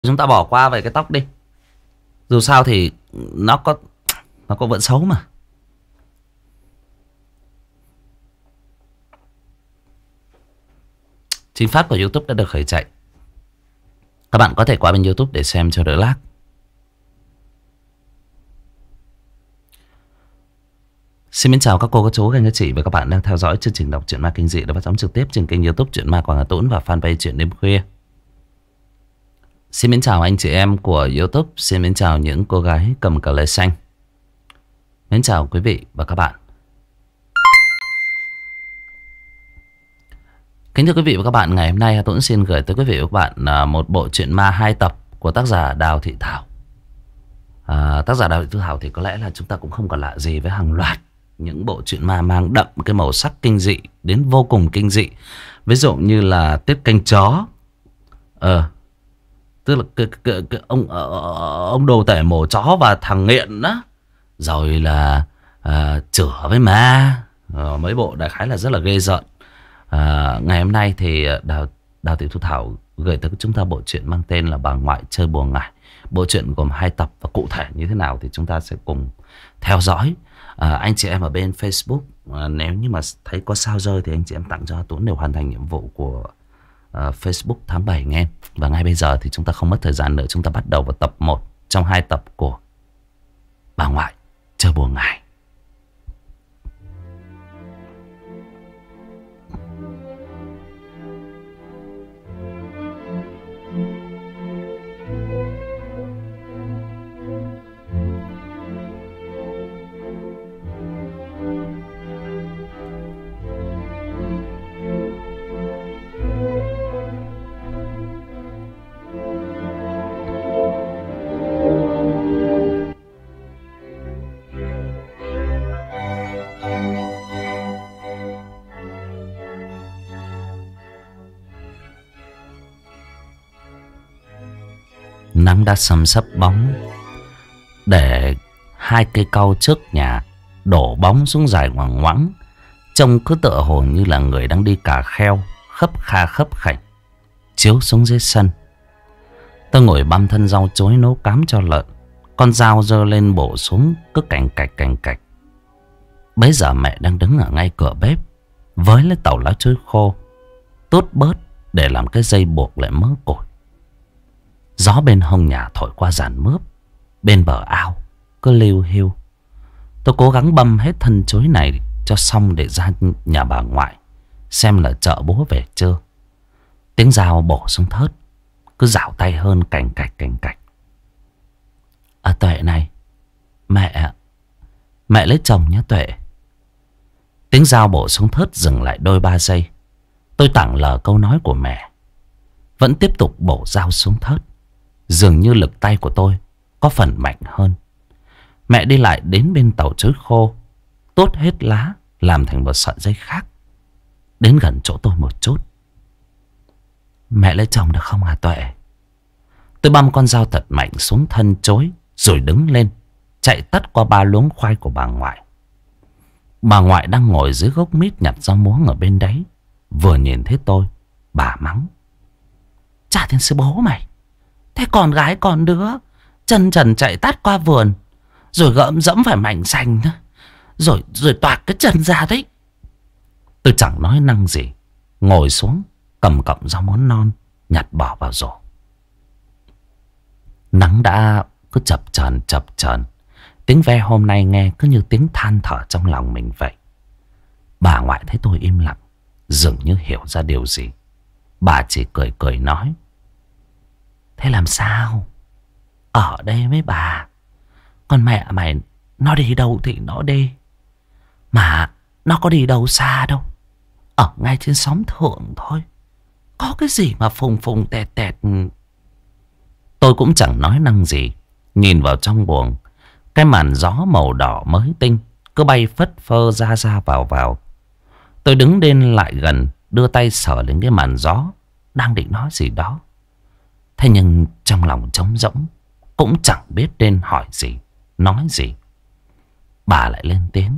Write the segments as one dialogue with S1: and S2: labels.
S1: Chúng ta bỏ qua về cái tóc đi. Dù sao thì nó có vẫn xấu mà. Chính pháp của YouTube đã được khởi chạy. Các bạn có thể qua bên YouTube để xem cho đỡ lag. Xin chào các cô, các chú, các anh, các chị và các bạn đang theo dõi chương trình đọc truyện ma kinh dị được phát sóng trực tiếp trên kênh YouTube Truyện Ma Quảng Hà Tũng và fanpage Truyện Đêm Khuya. Xin chào anh chị em của YouTube, xin chào những cô gái cầm cờ lê xanh. Mến chào quý vị và các bạn. Kính thưa quý vị và các bạn, ngày hôm nay Tuấn xin gửi tới quý vị và các bạn một bộ truyện ma 2 tập của tác giả Đào Thị Thảo. Tác giả Đào Thị Thảo thì có lẽ là chúng ta cũng không còn lạ gì với hàng loạt những bộ truyện ma mang đậm cái màu sắc kinh dị đến vô cùng kinh dị. Ví dụ như là Tiết Canh Chó, tức là ông đồ tể mổ chó và thằng nghiện đó, rồi là chửa với ma, mấy bộ đại khái là rất là ghê rợn. Ngày hôm nay thì Đào Thị Thu Thảo gửi tới chúng ta bộ truyện mang tên là Bà Ngoại Chơi Bùa Ngải. Bộ truyện gồm 2 tập và cụ thể như thế nào thì chúng ta sẽ cùng theo dõi. Anh chị em ở bên Facebook, nếu như mà thấy có sao rơi thì anh chị em tặng cho Tuấn đều hoàn thành nhiệm vụ của Facebook tháng 7 nghe. Và ngay bây giờ thì chúng ta không mất thời gian nữa, chúng ta bắt đầu vào tập 1 trong 2 tập của Bà Ngoại Chơi Bùa Ngải. Nắng đã sầm sấp bóng, để 2 cây cau trước nhà đổ bóng xuống dài ngoằng ngoẵng, trông cứ tựa hồ như là người đang đi cà kheo khấp kha khấp khảnh chiếu xuống dưới sân. Tôi ngồi băm thân rau chối nấu cám cho lợn, con dao giơ lên bổ xuống cứ cành cạch cành cạch. Bấy giờ mẹ đang đứng ở ngay cửa bếp với lấy tàu lá chuối khô tốt bớt để làm cái dây buộc lại mớ củi. Gió bên hông nhà thổi qua giàn mướp bên bờ ao cứ liu hiu. Tôi cố gắng băm hết thân chuối này cho xong để ra nhà bà ngoại xem là chợ búa về chưa. Tiếng dao bổ xuống thớt cứ rảo tay hơn cành cạch cành cạch. Tuệ này, mẹ lấy chồng nhé Tuệ. Tiếng dao bổ xuống thớt dừng lại đôi 3 giây. Tôi tảng lờ câu nói của mẹ, vẫn tiếp tục bổ dao xuống thớt. Dường như lực tay của tôi có phần mạnh hơn. Mẹ đi lại đến bên tàu chuối khô, tốt hết lá làm thành một sợi dây khác, đến gần chỗ tôi một chút. Mẹ lấy chồng được không hả Tuệ? Tôi băm con dao thật mạnh xuống thân chuối rồi đứng lên chạy tắt qua 3 luống khoai của bà ngoại. Bà ngoại đang ngồi dưới gốc mít nhặt rau muống ở bên đấy. Vừa nhìn thấy tôi, bà mắng: "Chả thiên sư bố mày, thế con gái con đứa chân trần chạy tắt qua vườn, rồi gỡm dẫm phải mảnh xanh nữa, rồi toạc cái chân ra đấy." Tôi chẳng nói năng gì, ngồi xuống cầm cọng rau muống non nhặt bỏ vào rổ. Nắng đã cứ chập chờn. Tiếng ve hôm nay nghe cứ như tiếng than thở trong lòng mình vậy. Bà ngoại thấy tôi im lặng, dường như hiểu ra điều gì. Bà chỉ cười cười nói: "Thế làm sao? Ở đây với bà. Con mẹ mày nó đi đâu thì nó đi, mà nó có đi đâu xa đâu. Ở ngay trên xóm thượng thôi. Có cái gì mà phùng phùng tẹt tẹt." Tôi cũng chẳng nói năng gì, nhìn vào trong buồng. Cái màn gió màu đỏ mới tinh cứ bay phất phơ ra vào. Tôi đứng lên lại gần, đưa tay sờ lên cái màn gió, đang định nói gì đó. Thế nhưng trong lòng trống rỗng, cũng chẳng biết nên hỏi gì, nói gì. Bà lại lên tiếng: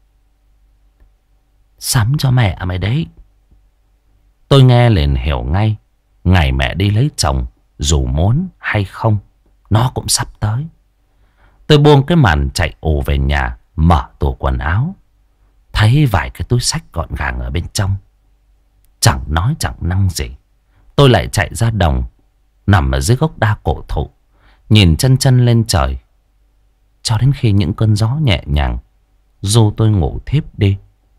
S1: "Sắm cho mẹ mày đấy." Tôi nghe liền hiểu ngay. Ngày mẹ đi lấy chồng, dù muốn hay không, nó cũng sắp tới. Tôi buông cái màn chạy ù về nhà, mở tủ quần áo, thấy vài cái túi xách gọn gàng ở bên trong. Chẳng nói chẳng năng gì, tôi lại chạy ra đồng, nằm ở dưới gốc đa cổ thụ, nhìn chân chân lên trời, cho đến khi những cơn gió nhẹ nhàng du tôi ngủ thiếp đi.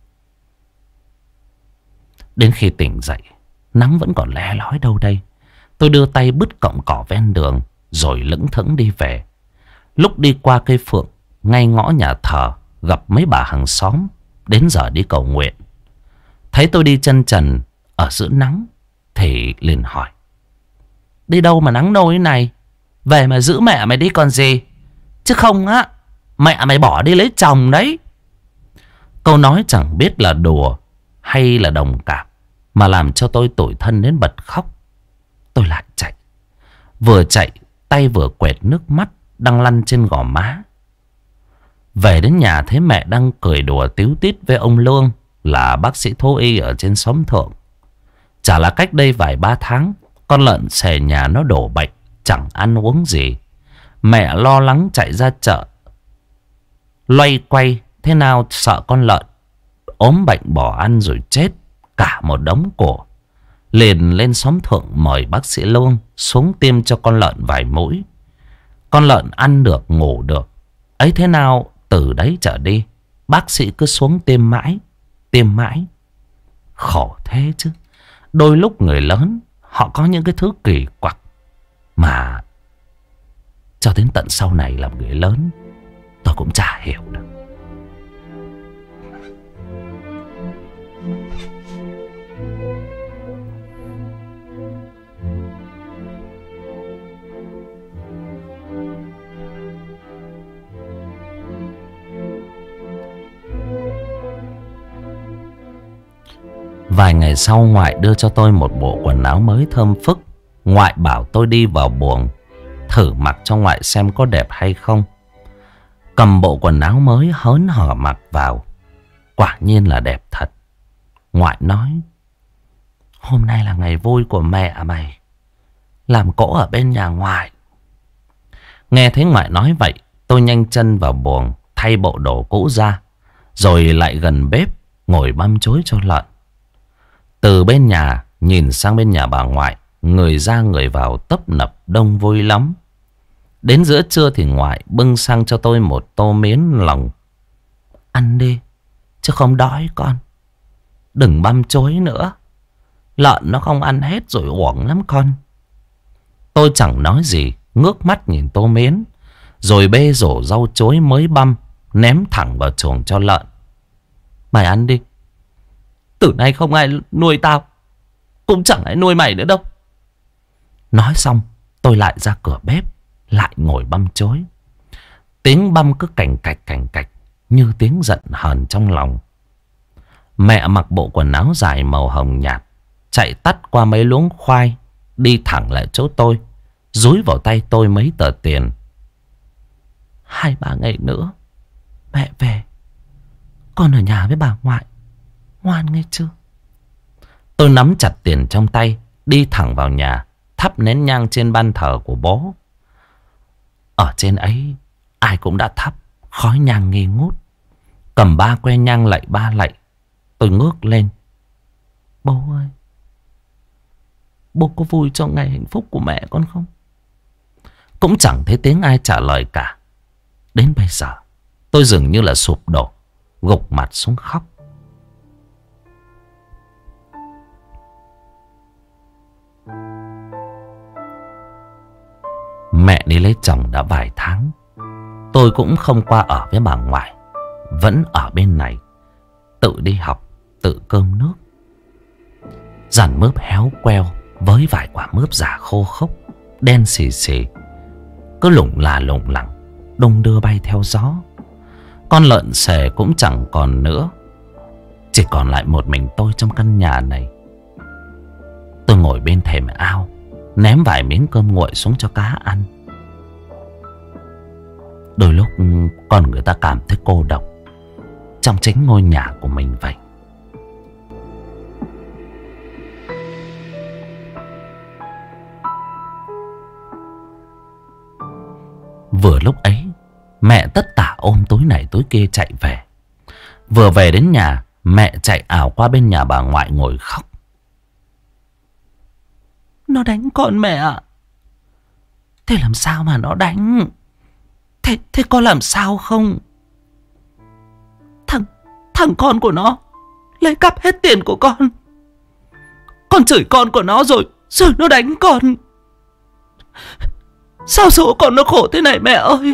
S1: Đến khi tỉnh dậy, nắng vẫn còn le lói đâu đây. Tôi đưa tay bứt cọng cỏ ven đường, rồi lững thững đi về. Lúc đi qua cây phượng ngay ngõ nhà thờ, gặp mấy bà hàng xóm đến giờ đi cầu nguyện. Thấy tôi đi chân trần ở giữa nắng thì liền hỏi: đi đâu mà nắng nôi thế này? Về mà giữ mẹ mày đi còn gì, chứ không á mẹ mày bỏ đi lấy chồng đấy. Câu nói chẳng biết là đùa hay là đồng cảm mà làm cho tôi tủi thân đến bật khóc. Tôi lại chạy. Vừa chạy tay vừa quẹt nước mắt đang lăn trên gò má. Về đến nhà thấy mẹ đang cười đùa tíu tít với ông Lương, là bác sĩ thú y ở trên xóm thượng. Chả là cách đây vài ba tháng, con lợn xề nhà nó đổ bệnh, chẳng ăn uống gì. Mẹ lo lắng chạy ra chợ, loay quay thế nào sợ con lợn ốm bệnh bỏ ăn rồi chết cả một đống cổ. Liền lên xóm thượng mời bác sĩ Lương xuống tiêm cho con lợn vài mũi. Con lợn ăn được, ngủ được. Ấy thế nào từ đấy trở đi, bác sĩ cứ xuống tiêm mãi, tiêm mãi. Khổ thế chứ. Đôi lúc người lớn họ có những cái thứ kỳ quặc mà cho đến tận sau này làm người lớn tôi cũng chả hiểu được. Vài ngày sau, ngoại đưa cho tôi một bộ quần áo mới thơm phức. Ngoại bảo tôi đi vào buồng thử mặc cho ngoại xem có đẹp hay không. Cầm bộ quần áo mới hớn hở mặc vào, quả nhiên là đẹp thật. Ngoại nói: hôm nay là ngày vui của mẹ mày, làm cỗ ở bên nhà ngoại. Nghe thấy ngoại nói vậy, tôi nhanh chân vào buồng thay bộ đồ cũ ra, rồi lại gần bếp ngồi băm chối cho lợn. Từ bên nhà nhìn sang bên nhà bà ngoại, người ra người vào tấp nập đông vui lắm. Đến giữa trưa thì ngoại bưng sang cho tôi một tô miến lòng. Ăn đi, chứ không đói con. Đừng băm chối nữa, lợn nó không ăn hết rồi uổng lắm con. Tôi chẳng nói gì, ngước mắt nhìn tô miến, rồi bê rổ rau chối mới băm ném thẳng vào chuồng cho lợn. Mày ăn đi, từ nay không ai nuôi tao, cũng chẳng ai nuôi mày nữa đâu. Nói xong tôi lại ra cửa bếp, lại ngồi băm chối. Tiếng băm cứ cành cạch như tiếng giận hờn trong lòng. Mẹ mặc bộ quần áo dài màu hồng nhạt, chạy tắt qua mấy luống khoai, đi thẳng lại chỗ tôi, dúi vào tay tôi mấy tờ tiền. 2-3 ngày nữa mẹ về, con ở nhà với bà ngoại, ngoan nghe chưa? Tôi nắm chặt tiền trong tay, đi thẳng vào nhà, thắp nén nhang trên ban thờ của bố. Ở trên ấy ai cũng đã thắp, khói nhang nghi ngút. Cầm 3 que nhang lạy 3 lạy, tôi ngước lên. Bố ơi, bố có vui cho ngày hạnh phúc của mẹ con không? Cũng chẳng thấy tiếng ai trả lời cả. Đến bây giờ tôi dường như là sụp đổ, gục mặt xuống khóc. Mẹ đi lấy chồng đã vài tháng, tôi cũng không qua ở với bà ngoại, vẫn ở bên này, tự đi học, tự cơm nước. Dàn mướp héo queo với vài quả mướp già khô khốc, đen xì xì, cứ lủng là lủng lẳng, đung đưa bay theo gió. Con lợn xề cũng chẳng còn nữa, chỉ còn lại một mình tôi trong căn nhà này. Tôi ngồi bên thềm ao, ném vài miếng cơm nguội xuống cho cá ăn. Đôi lúc con người ta cảm thấy cô độc trong chính ngôi nhà của mình vậy. Vừa lúc ấy, mẹ tất tả ôm túi này túi kia chạy về. Vừa về đến nhà, mẹ chạy ảo qua bên nhà bà ngoại ngồi khóc. Nó đánh con mẹ ạ. Thế làm sao mà nó đánh? Thế có làm sao không? Thằng con của nó lấy cắp hết tiền của con. Con chửi con của nó rồi nó đánh con. Sao số con nó khổ thế này mẹ ơi?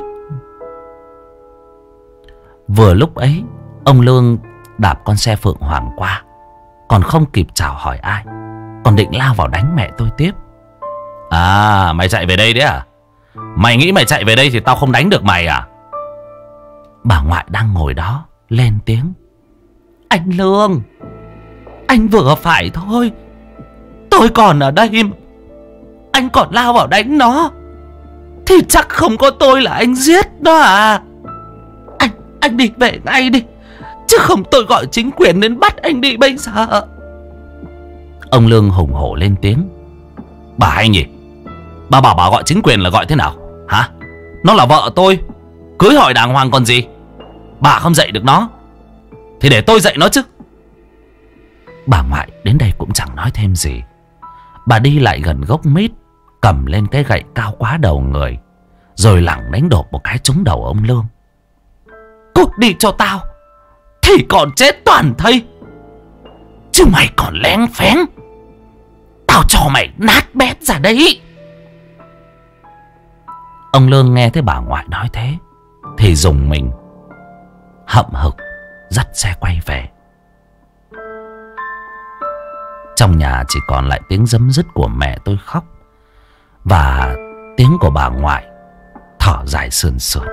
S1: Vừa lúc ấy, ông Lương đạp con xe Phượng Hoàng qua, còn không kịp chào hỏi ai, còn định lao vào đánh mẹ tôi tiếp. À, mày chạy về đây đấy à? Mày nghĩ mày chạy về đây thì tao không đánh được mày à? Bà ngoại đang ngồi đó lên tiếng. Anh Lương, anh vừa phải thôi. Tôi còn ở đây, anh còn lao vào đánh nó thì chắc không có tôi là anh giết nó à? Anh đi về ngay đi, chứ không tôi gọi chính quyền đến bắt anh đi bây giờ. Ông Lương hùng hổ lên tiếng. Bà hay nhỉ? Bà bảo bà gọi chính quyền là gọi thế nào hả? Nó là vợ tôi, cưới hỏi đàng hoàng còn gì. Bà không dạy được nó thì để tôi dạy nó chứ. Bà ngoại đến đây cũng chẳng nói thêm gì. Bà đi lại gần gốc mít, cầm lên cái gậy cao quá đầu người, rồi lẳng đánh đột một cái trúng đầu ông Lương. Cút đi cho tao, thì còn chết toàn thây. Chứ mày còn lén phén, tao cho mày nát bét ra đấy. Ông Lương nghe thấy bà ngoại nói thế thì rùng mình, hậm hực dắt xe quay về. Trong nhà chỉ còn lại tiếng giấm dứt của mẹ tôi khóc và tiếng của bà ngoại thở dài sườn sườn.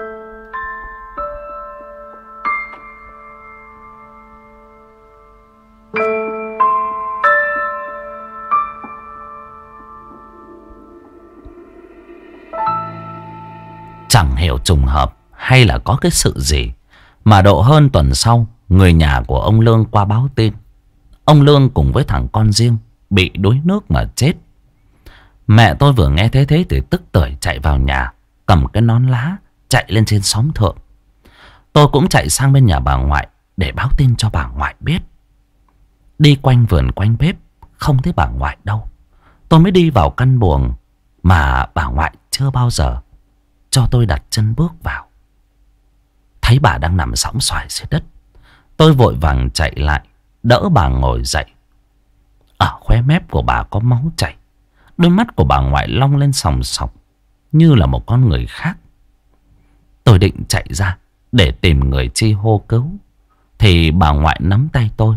S1: Chẳng hiểu trùng hợp hay là có cái sự gì mà độ hơn tuần sau, người nhà của ông Lương qua báo tin ông Lương cùng với thằng con riêng bị đuối nước mà chết. Mẹ tôi vừa nghe thế thì tức tưởi chạy vào nhà, cầm cái nón lá chạy lên trên xóm thượng. Tôi cũng chạy sang bên nhà bà ngoại để báo tin cho bà ngoại biết. Đi quanh vườn quanh bếp không thấy bà ngoại đâu. Tôi mới đi vào căn buồng mà bà ngoại chưa bao giờ cho tôi đặt chân bước vào. Thấy bà đang nằm sõng xoài dưới đất, tôi vội vàng chạy lại đỡ bà ngồi dậy. Ở khóe mép của bà có máu chảy, đôi mắt của bà ngoại long lên sòng sọc như là một con người khác. Tôi định chạy ra để tìm người chi hô cứu thì bà ngoại nắm tay tôi.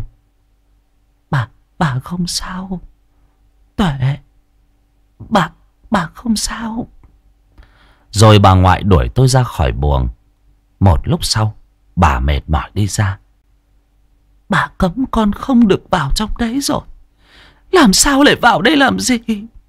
S1: Bà không sao, Tuệ, bà không sao. Rồi bà ngoại đuổi tôi ra khỏi buồng. Một lúc sau, bà mệt mỏi đi ra. Bà cấm con không được vào trong đấy rồi. Làm sao lại vào đây làm gì?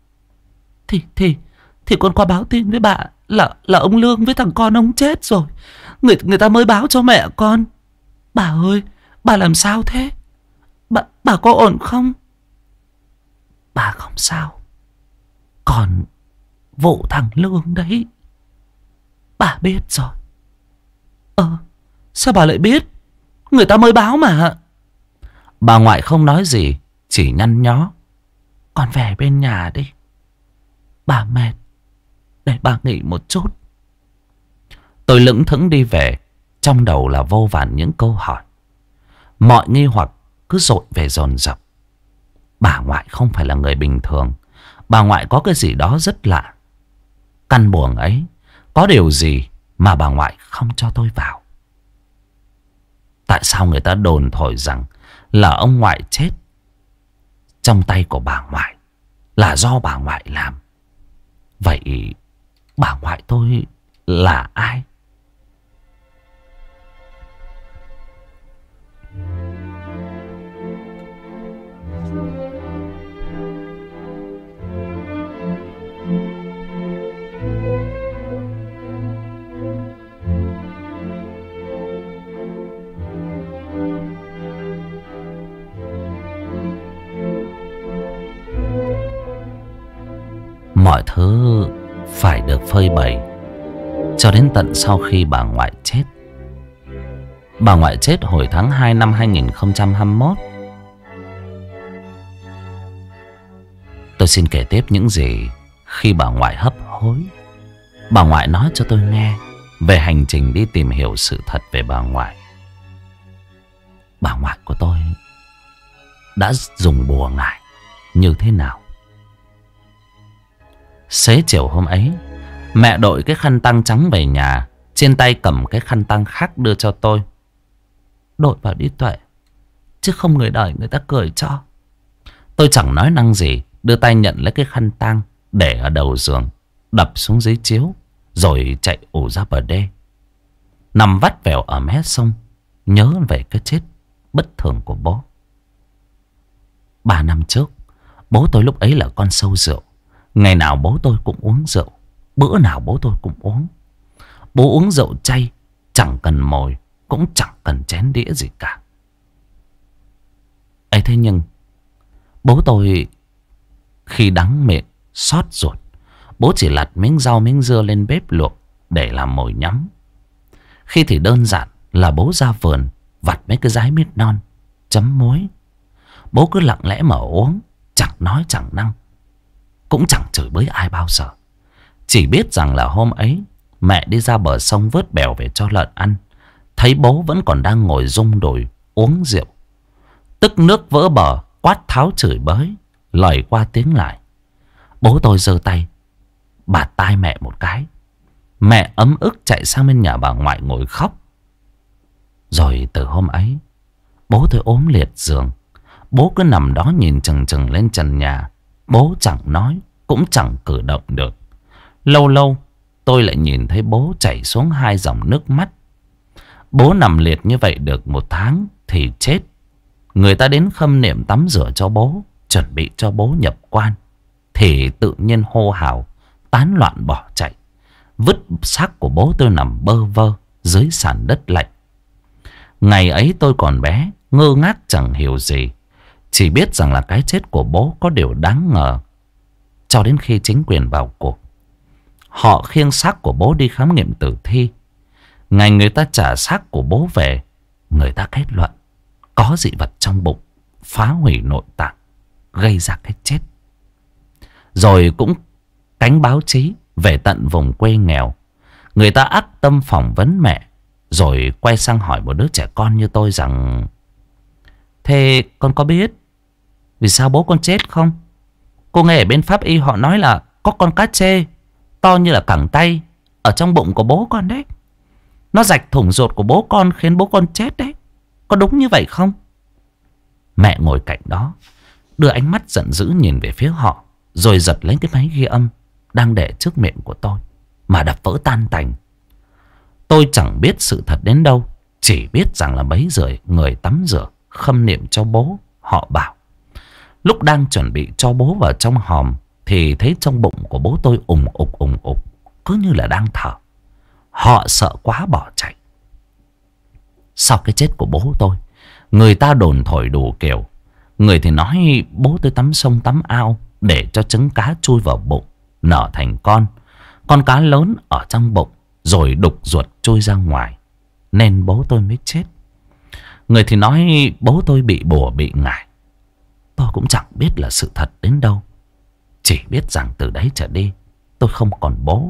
S1: Thì con qua báo tin với bà là ông Lương với thằng con ông chết rồi. Người ta mới báo cho mẹ con. Bà ơi, bà làm sao thế? Bà có ổn không? Bà không sao. Còn vụ thằng Lương đấy, bà biết rồi. Sao bà lại biết? Người ta mới báo mà. Bà ngoại không nói gì, chỉ nhăn nhó. Con về bên nhà đi, bà mệt, để bà nghỉ một chút. Tôi lững thững đi về, trong đầu là vô vàn những câu hỏi. Mọi nghi hoặc cứ dội về dồn dập. Bà ngoại không phải là người bình thường. Bà ngoại có cái gì đó rất lạ. Căn buồng ấy có điều gì mà bà ngoại không cho tôi vào? Tại sao người ta đồn thổi rằng là ông ngoại chết trong tay của bà ngoại, là do bà ngoại làm? Vậy bà ngoại tôi là ai? Mọi thứ phải được phơi bày cho đến tận sau khi bà ngoại chết. Bà ngoại chết hồi tháng 2 năm 2021. Tôi xin kể tiếp những gì khi bà ngoại hấp hối. Bà ngoại nói cho tôi nghe về hành trình đi tìm hiểu sự thật về bà ngoại. Bà ngoại của tôi đã dùng bùa ngải như thế nào. Xế chiều hôm ấy, mẹ đội cái khăn tang trắng về nhà, trên tay cầm cái khăn tang khác đưa cho tôi. Đội vào đi Tuệ, chứ không người đời người ta cười cho. Tôi chẳng nói năng gì, đưa tay nhận lấy cái khăn tang để ở đầu giường, đập xuống giấy chiếu, rồi chạy ù ra bờ đê. Nằm vắt vẻo ở mé sông, nhớ về cái chết bất thường của bố. 3 năm trước, bố tôi lúc ấy là con sâu rượu. Ngày nào bố tôi cũng uống rượu, bữa nào bố tôi cũng uống. Bố uống rượu chay, chẳng cần mồi, cũng chẳng cần chén đĩa gì cả. Ấy thế nhưng bố tôi khi đắng miệng, xót ruột, bố chỉ lặt miếng rau miếng dưa lên bếp luộc để làm mồi nhắm. Khi thì đơn giản là bố ra vườn vặt mấy cái dái mít non, chấm muối. Bố cứ lặng lẽ mà uống, chẳng nói chẳng năng, cũng chẳng chửi bới ai bao giờ. Chỉ biết rằng là hôm ấy mẹ đi ra bờ sông vớt bèo về cho lợn ăn, thấy bố vẫn còn đang ngồi rung đùi uống rượu. Tức nước vỡ bờ, quát tháo chửi bới, lời qua tiếng lại. Bố tôi giơ tay bạt tai mẹ một cái. Mẹ ấm ức chạy sang bên nhà bà ngoại ngồi khóc. Rồi từ hôm ấy, bố tôi ốm liệt giường. Bố cứ nằm đó nhìn chừng chừng lên trần nhà. Bố chẳng nói, cũng chẳng cử động được. Lâu lâu tôi lại nhìn thấy bố chảy xuống 2 dòng nước mắt. Bố nằm liệt như vậy được 1 tháng thì chết. Người ta đến khâm niệm tắm rửa cho bố, chuẩn bị cho bố nhập quan, thì tự nhiên hô hào tán loạn bỏ chạy, vứt xác của bố tôi nằm bơ vơ dưới sàn đất lạnh. Ngày ấy tôi còn bé, ngơ ngác chẳng hiểu gì, chỉ biết rằng là cái chết của bố có điều đáng ngờ. Cho đến khi chính quyền vào cuộc, họ khiêng xác của bố đi khám nghiệm tử thi. Ngày người ta trả xác của bố về, người ta kết luận có dị vật trong bụng phá hủy nội tạng, gây ra cái chết. Rồi cũng cánh báo chí về tận vùng quê nghèo. Người ta ác tâm phỏng vấn mẹ, rồi quay sang hỏi một đứa trẻ con như tôi rằng: thế con có biết vì sao bố con chết không? Cô nghe ở bên pháp y họ nói là có con cá trê to như là cẳng tay ở trong bụng của bố con đấy. Nó rạch thủng ruột của bố con khiến bố con chết đấy. Có đúng như vậy không? Mẹ ngồi cạnh đó đưa ánh mắt giận dữ nhìn về phía họ, rồi giật lấy cái máy ghi âm đang để trước miệng của tôi mà đập vỡ tan tành. Tôi chẳng biết sự thật đến đâu, chỉ biết rằng là bấy giờ người tắm rửa khâm niệm cho bố. Họ bảo lúc đang chuẩn bị cho bố vào trong hòm thì thấy trong bụng của bố tôi ùng ục, cứ như là đang thở. Họ sợ quá bỏ chạy. Sau cái chết của bố tôi, người ta đồn thổi đủ kiểu. Người thì nói bố tôi tắm sông tắm ao để cho trứng cá chui vào bụng, nở thành con cá lớn ở trong bụng, rồi đục ruột trôi ra ngoài, nên bố tôi mới chết. Người thì nói bố tôi bị bùa bị ngải. Tôi cũng chẳng biết là sự thật đến đâu, chỉ biết rằng từ đấy trở đi tôi không còn bố.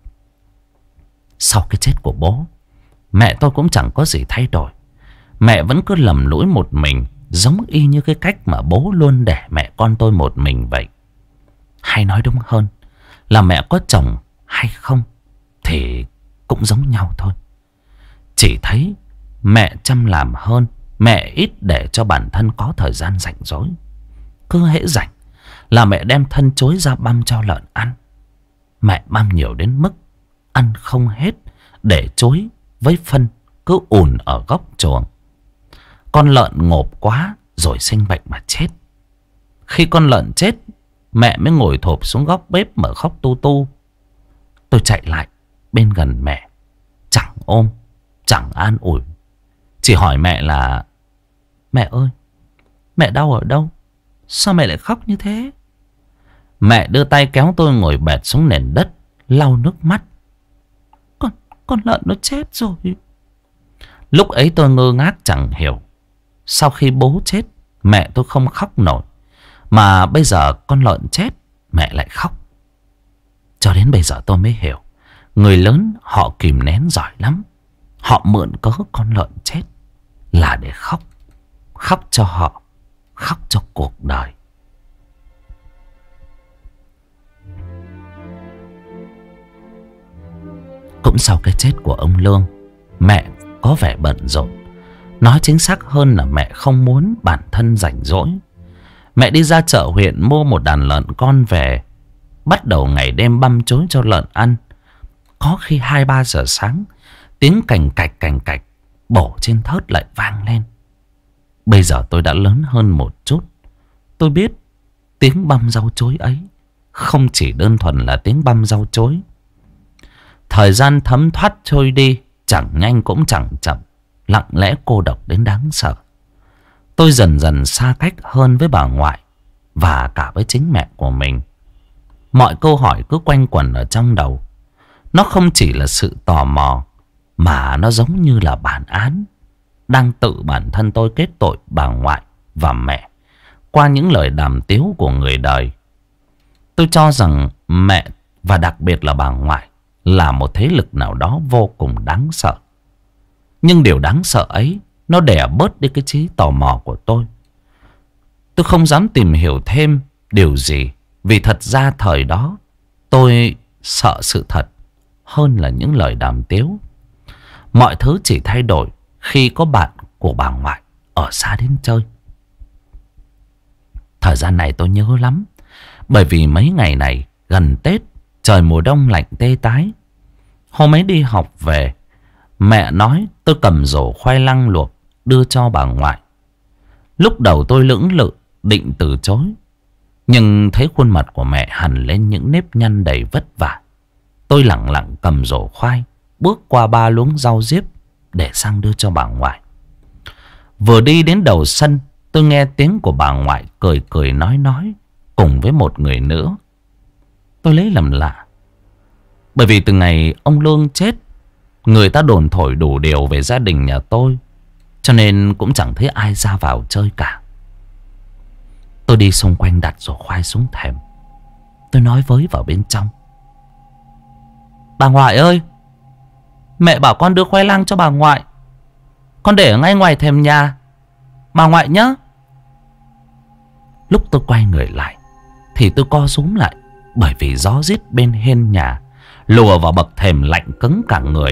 S1: Sau cái chết của bố, mẹ tôi cũng chẳng có gì thay đổi. Mẹ vẫn cứ lầm lũi một mình, giống y như cái cách mà bố luôn để mẹ con tôi một mình vậy. Hay nói đúng hơn là mẹ có chồng hay không thì cũng giống nhau thôi. Chỉ thấy mẹ chăm làm hơn, mẹ ít để cho bản thân có thời gian rảnh rỗi. Cứ hễ rảnh là mẹ đem thân chối ra băm cho lợn ăn. Mẹ băm nhiều đến mức ăn không hết, để chối với phân cứ ùn ở góc chuồng. Con lợn ngộp quá rồi sinh bệnh mà chết. Khi con lợn chết, mẹ mới ngồi thộp xuống góc bếp mà khóc tu tu. Tôi chạy lại bên gần mẹ, chẳng ôm, chẳng an ủi, chỉ hỏi mẹ là: mẹ ơi, mẹ đau ở đâu? Sao mẹ lại khóc như thế? Mẹ đưa tay kéo tôi ngồi bệt xuống nền đất, lau nước mắt.
S2: con lợn nó chết rồi.
S1: Lúc ấy tôi ngơ ngác chẳng hiểu. Sau khi bố chết, mẹ tôi không khóc nổi. Mà bây giờ con lợn chết, mẹ lại khóc. Cho đến bây giờ tôi mới hiểu. Người lớn họ kìm nén giỏi lắm. Họ mượn cớ con lợn chết là để khóc. Khóc cho họ, khóc cho cuộc đời. Cũng sau cái chết của ông Lương, mẹ có vẻ bận rộn. Nói chính xác hơn là mẹ không muốn bản thân rảnh rỗi. Mẹ đi ra chợ huyện mua một đàn lợn con về, bắt đầu ngày đêm băm chối cho lợn ăn. Có khi 2-3 giờ sáng, tiếng cành cạch bổ trên thớt lại vang lên. Bây giờ tôi đã lớn hơn một chút. Tôi biết tiếng băm rau chối ấy không chỉ đơn thuần là tiếng băm rau chối. Thời gian thấm thoát trôi đi, chẳng nhanh cũng chẳng chậm, lặng lẽ cô độc đến đáng sợ. Tôi dần dần xa cách hơn với bà ngoại và cả với chính mẹ của mình. Mọi câu hỏi cứ quanh quẩn ở trong đầu. Nó không chỉ là sự tò mò, mà nó giống như là bản án đang tự bản thân tôi kết tội bà ngoại và mẹ qua những lời đàm tiếu của người đời. Tôi cho rằng mẹ và đặc biệt là bà ngoại là một thế lực nào đó vô cùng đáng sợ. Nhưng điều đáng sợ ấy nó đè bớt đi cái trí tò mò của tôi. Tôi không dám tìm hiểu thêm điều gì, vì thật ra thời đó tôi sợ sự thật hơn là những lời đàm tiếu. Mọi thứ chỉ thay đổi khi có bạn của bà ngoại ở xa đến chơi. Thời gian này tôi nhớ lắm, bởi vì mấy ngày này gần Tết, trời mùa đông lạnh tê tái. Hôm ấy đi học về, mẹ nói tôi cầm rổ khoai lang luộc đưa cho bà ngoại. Lúc đầu tôi lưỡng lự định từ chối, nhưng thấy khuôn mặt của mẹ hằn lên những nếp nhăn đầy vất vả. Tôi lẳng lặng cầm rổ khoai, bước qua 3 luống rau diếp để sang đưa cho bà ngoại. Vừa đi đến đầu sân, tôi nghe tiếng của bà ngoại cười cười nói cùng với một người nữa. Tôi lấy làm lạ, bởi vì từ ngày ông Lương chết, người ta đồn thổi đủ điều về gia đình nhà tôi, cho nên cũng chẳng thấy ai ra vào chơi cả. Tôi đi xung quanh đặt rổ khoai xuống thềm. Tôi nói với vào bên trong: bà ngoại ơi, mẹ bảo con đưa khoai lang cho bà ngoại, con để ở ngay ngoài thềm nhà bà ngoại nhé. Lúc tôi quay người lại thì tôi co rúm lại, bởi vì gió rít bên hiên nhà lùa vào bậc thềm lạnh cứng cả người.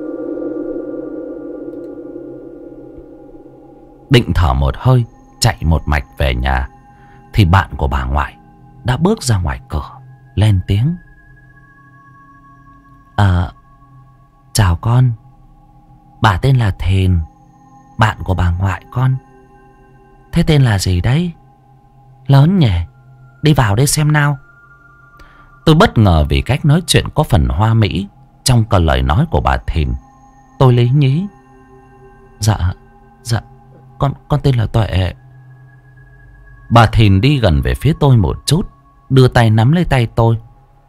S1: Định thở một hơi chạy một mạch về nhà thì bạn của bà ngoại đã bước ra ngoài cửa lên tiếng: chào con, bà tên là Thìn, bạn của bà ngoại con. Thế tên là gì đấy? Lớn nhỉ, đi vào đây xem nào. Tôi bất ngờ vì cách nói chuyện có phần hoa mỹ trong câu lời nói của bà Thìn. Tôi lý nhí: Dạ, con tên là Tuệ. Bà Thìn đi gần về phía tôi một chút, đưa tay nắm lấy tay tôi: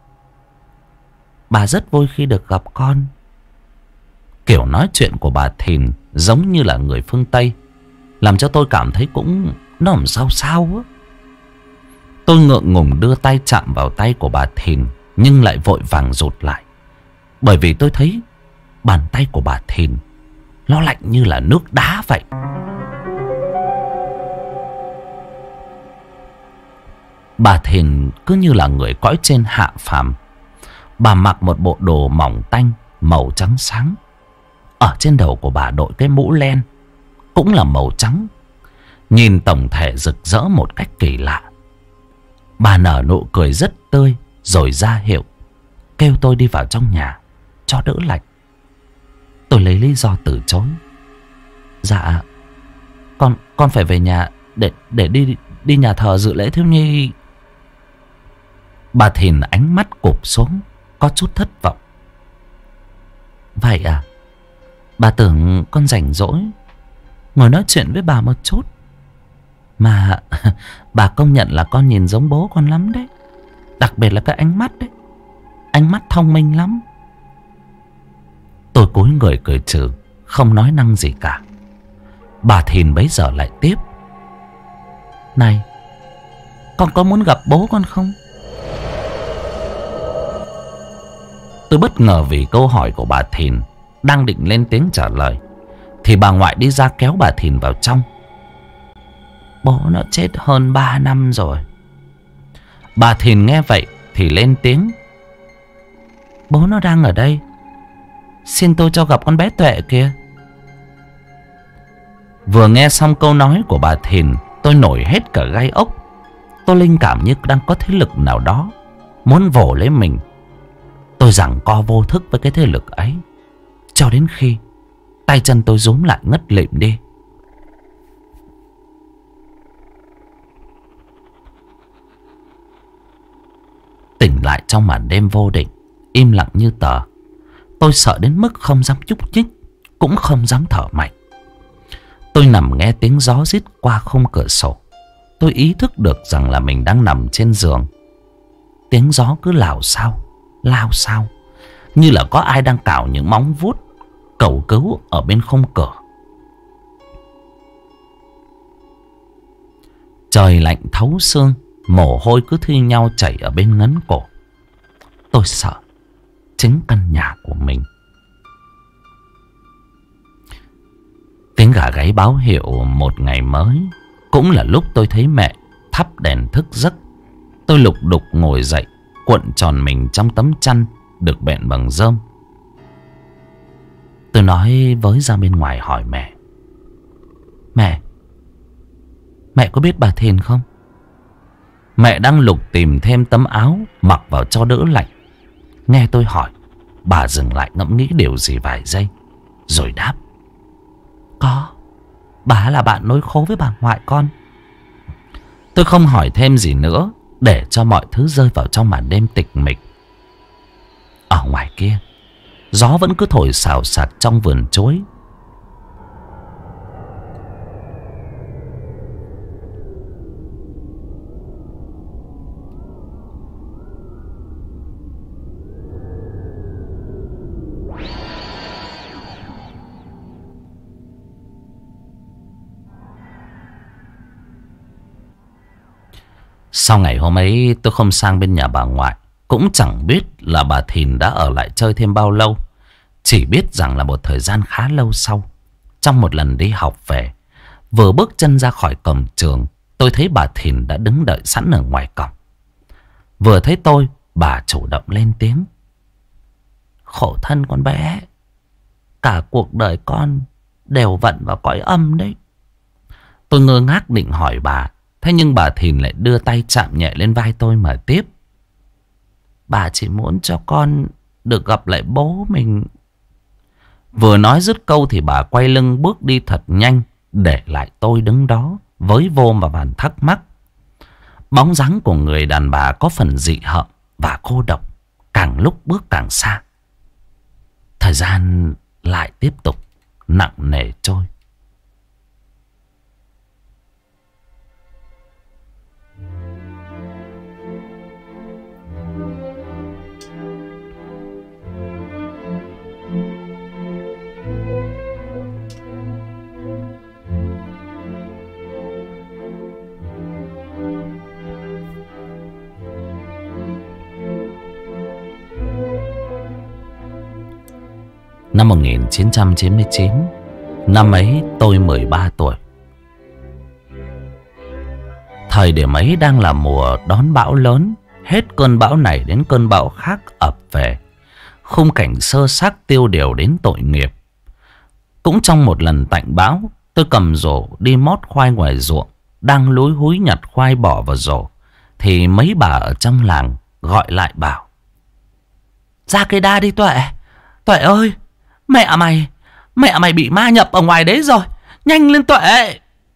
S1: bà rất vui khi được gặp con. Kiểu nói chuyện của bà Thìn giống như là người phương Tây, làm cho tôi cảm thấy cũng nó làm sao á. Tôi ngượng ngùng đưa tay chạm vào tay của bà Thìn, nhưng lại vội vàng rụt lại, bởi vì tôi thấy bàn tay của bà Thìn nó lạnh như là nước đá vậy. Bà Thìn cứ như là người cõi trên hạ phàm. Bà mặc một bộ đồ mỏng tanh màu trắng sáng. Ở trên đầu của bà đội cái mũ len cũng là màu trắng, nhìn tổng thể rực rỡ một cách kỳ lạ. Bà nở nụ cười rất tươi rồi ra hiệu kêu tôi đi vào trong nhà cho đỡ lạnh. Tôi lấy lý do từ chối: dạ, con phải về nhà để đi nhà thờ dự lễ thiếu nhi. Bà Thìn ánh mắt cụp xuống, có chút thất vọng: vậy à, bà tưởng con rảnh rỗi ngồi nói chuyện với bà một chút. Mà bà công nhận là con nhìn giống bố con lắm đấy, đặc biệt là cái ánh mắt đấy, ánh mắt thông minh lắm. Tôi cúi người cười trừ, không nói năng gì cả. Bà Thìn bấy giờ lại tiếp: "Này, con có muốn gặp bố con không?" Tôi bất ngờ vì câu hỏi của bà Thìn. Đang định lên tiếng trả lời thì bà ngoại đi ra kéo bà Thìn vào trong. "Bố nó chết hơn 3 năm rồi." Bà Thìn nghe vậy thì lên tiếng: "Bố nó đang ở đây. Xin tôi cho gặp con bé Tuệ kìa." Vừa nghe xong câu nói của bà Thìn, tôi nổi hết cả gai ốc. Tôi linh cảm như đang có thế lực nào đó muốn vồ lấy mình. Tôi giằng co vô thức với cái thế lực ấy, cho đến khi tay chân tôi rúm lại ngất lịm đi. Tỉnh lại trong màn đêm vô định, im lặng như tờ. Tôi sợ đến mức không dám nhúc nhích, cũng không dám thở mạnh. Tôi nằm nghe tiếng gió rít qua khung cửa sổ. Tôi ý thức được rằng là mình đang nằm trên giường. Tiếng gió cứ lào xao, như là có ai đang cào những móng vuốt cầu cứu ở bên khung cửa. Trời lạnh thấu xương, mồ hôi cứ thi nhau chảy ở bên ngấn cổ. Tôi sợ chính căn nhà của mình. Tiếng gà gáy báo hiệu một ngày mới. Cũng là lúc tôi thấy mẹ thắp đèn thức giấc. Tôi lục đục ngồi dậy, cuộn tròn mình trong tấm chăn được bện bằng rơm. Tôi nói với ra bên ngoài hỏi mẹ: Mẹ có biết bà Thìn không?" Mẹ đang lục tìm thêm tấm áo mặc vào cho đỡ lạnh. Nghe tôi hỏi, bà dừng lại ngẫm nghĩ điều gì vài giây rồi đáp: "Có, bà là bạn nối khố với bà ngoại con." Tôi không hỏi thêm gì nữa, để cho mọi thứ rơi vào trong màn đêm tịch mịch. Ở ngoài kia, gió vẫn cứ thổi xào xạc trong vườn chuối. Sau ngày hôm ấy tôi không sang bên nhà bà ngoại. Cũng chẳng biết là bà Thìn đã ở lại chơi thêm bao lâu. Chỉ biết rằng là một thời gian khá lâu sau, trong một lần đi học về, vừa bước chân ra khỏi cổng trường, tôi thấy bà Thìn đã đứng đợi sẵn ở ngoài cổng. Vừa thấy tôi, bà chủ động lên tiếng: "Khổ thân con bé, cả cuộc đời con đều vận vào cõi âm đấy." Tôi ngơ ngác định hỏi bà, thế nhưng bà Thìn lại đưa tay chạm nhẹ lên vai tôi mà tiếp: "Bà chỉ muốn cho con được gặp lại bố mình." Vừa nói dứt câu thì bà quay lưng bước đi thật nhanh, để lại tôi đứng đó với vô và vàn thắc mắc. Bóng dáng của người đàn bà có phần dị hợm và cô độc, càng lúc bước càng xa. Thời gian lại tiếp tục nặng nề trôi. Năm 1999, năm ấy tôi 13 tuổi. Thời điểm ấy đang là mùa đón bão lớn. Hết cơn bão này đến cơn bão khác ập về. Khung cảnh sơ xác tiêu điều đến tội nghiệp. Cũng trong một lần tạnh bão, tôi cầm rổ đi mót khoai ngoài ruộng. Đang lúi húi nhặt khoai bỏ vào rổ thì mấy bà ở trong làng gọi lại bảo: "Ra cây đa đi Tuệ. Tuệ ơi, Mẹ mày bị ma nhập ở ngoài đấy rồi. Nhanh lên Tuệ."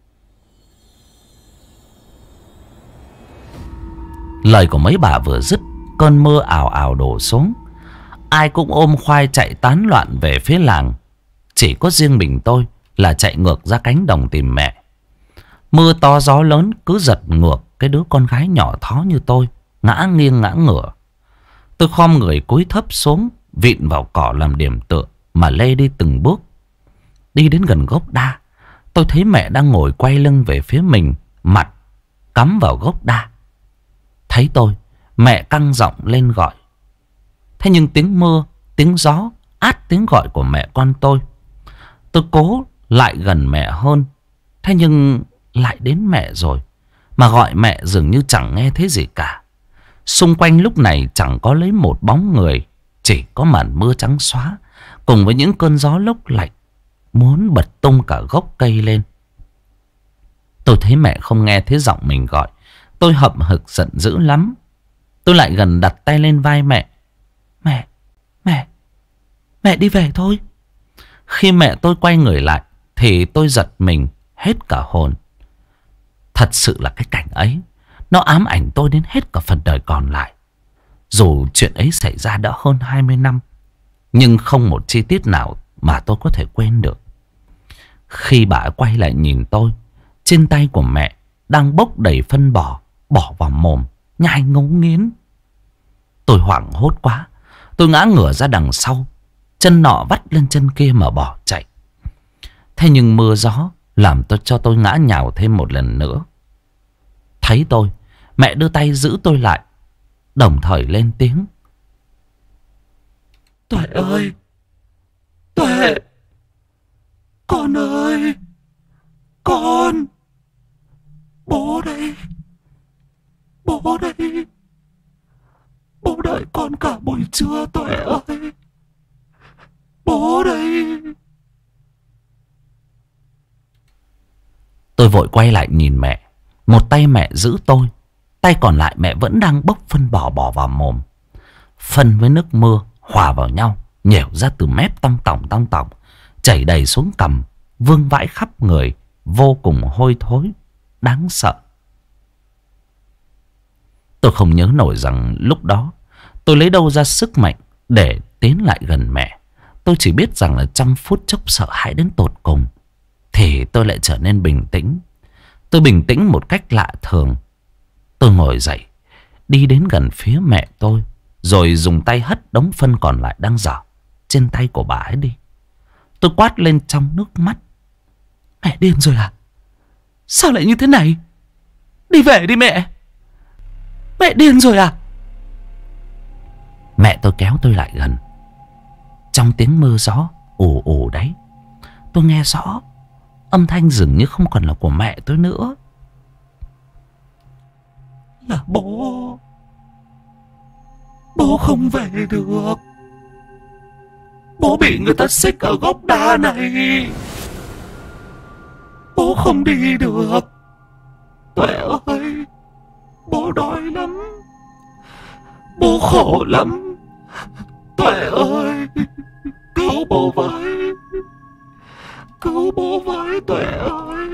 S1: Lời của mấy bà vừa dứt, cơn mưa ào ào đổ xuống. Ai cũng ôm khoai chạy tán loạn về phía làng. Chỉ có riêng mình tôi là chạy ngược ra cánh đồng tìm mẹ. Mưa to gió lớn cứ giật ngược cái đứa con gái nhỏ thó như tôi, ngã nghiêng ngã ngửa. Tôi khom người cúi thấp xuống, vịn vào cỏ làm điểm tựa, mà lê đi từng bước. Đi đến gần gốc đa, tôi thấy mẹ đang ngồi quay lưng về phía mình, mặt cắm vào gốc đa. Thấy tôi, mẹ căng giọng lên gọi. Thế nhưng tiếng mưa, tiếng gió át tiếng gọi của mẹ con tôi. Tôi cố lại gần mẹ hơn, thế nhưng lại đến mẹ rồi, mà gọi mẹ dường như chẳng nghe thấy gì cả. Xung quanh lúc này chẳng có lấy một bóng người, chỉ có màn mưa trắng xóa cùng với những cơn gió lốc lạnh muốn bật tung cả gốc cây lên. Tôi thấy mẹ không nghe thấy giọng mình gọi. Tôi hậm hực giận dữ lắm. Tôi lại gần đặt tay lên vai mẹ. Mẹ đi về thôi. Khi mẹ tôi quay người lại thì tôi giật mình hết cả hồn. Thật sự là cái cảnh ấy, nó ám ảnh tôi đến hết cả phần đời còn lại. Dù chuyện ấy xảy ra đã hơn 20 năm, nhưng không một chi tiết nào mà tôi có thể quên được. Khi bà quay lại nhìn tôi, trên tay của mẹ đang bốc đầy phân bò, bỏ vào mồm, nhai ngấu nghiến. Tôi hoảng hốt quá. Tôi ngã ngửa ra đằng sau, chân nọ vắt lên chân kia mà bỏ chạy. Thế nhưng mưa gió làm cho tôi ngã nhào thêm một lần nữa. Thấy tôi, mẹ đưa tay giữ tôi lại, đồng thời lên tiếng. Tuệ ơi! Tuệ! Con ơi! Con! Bố đây! Bố đây! Bố đợi con cả buổi trưa, Tuệ ơi! Bố đây! Tôi vội quay lại nhìn mẹ. Một tay mẹ giữ tôi, tay còn lại mẹ vẫn đang bốc phân bò bỏ vào mồm. Phân với nước mưa hòa vào nhau, nhẻo ra từ mép tong tỏng, chảy đầy xuống cằm, vương vãi khắp người, vô cùng hôi thối, đáng sợ. Tôi không nhớ nổi rằng lúc đó tôi lấy đâu ra sức mạnh để tiến lại gần mẹ. Tôi chỉ biết rằng là trong phút chốc sợ hãi đến tột cùng thì tôi lại trở nên bình tĩnh. Tôi bình tĩnh một cách lạ thường. Tôi ngồi dậy, đi đến gần phía mẹ tôi, rồi dùng tay hất đống phân còn lại đang dở trên tay của bà ấy đi. Tôi quát lên trong nước mắt. Mẹ điên rồi à? Sao lại như thế này? Đi về đi mẹ! Mẹ điên rồi à? Mẹ tôi kéo tôi lại gần. Trong tiếng mưa gió ù ù đấy, tôi nghe rõ âm thanh dường như không còn là của mẹ tôi nữa. Là bố. Bố không về được. Bố bị người ta xích ở gốc đa này. Bố không đi được. Tuệ ơi! Bố đói lắm. Bố khổ lắm. Tuệ ơi! Cứu bố với. Cứu bố với, Tuệ ơi!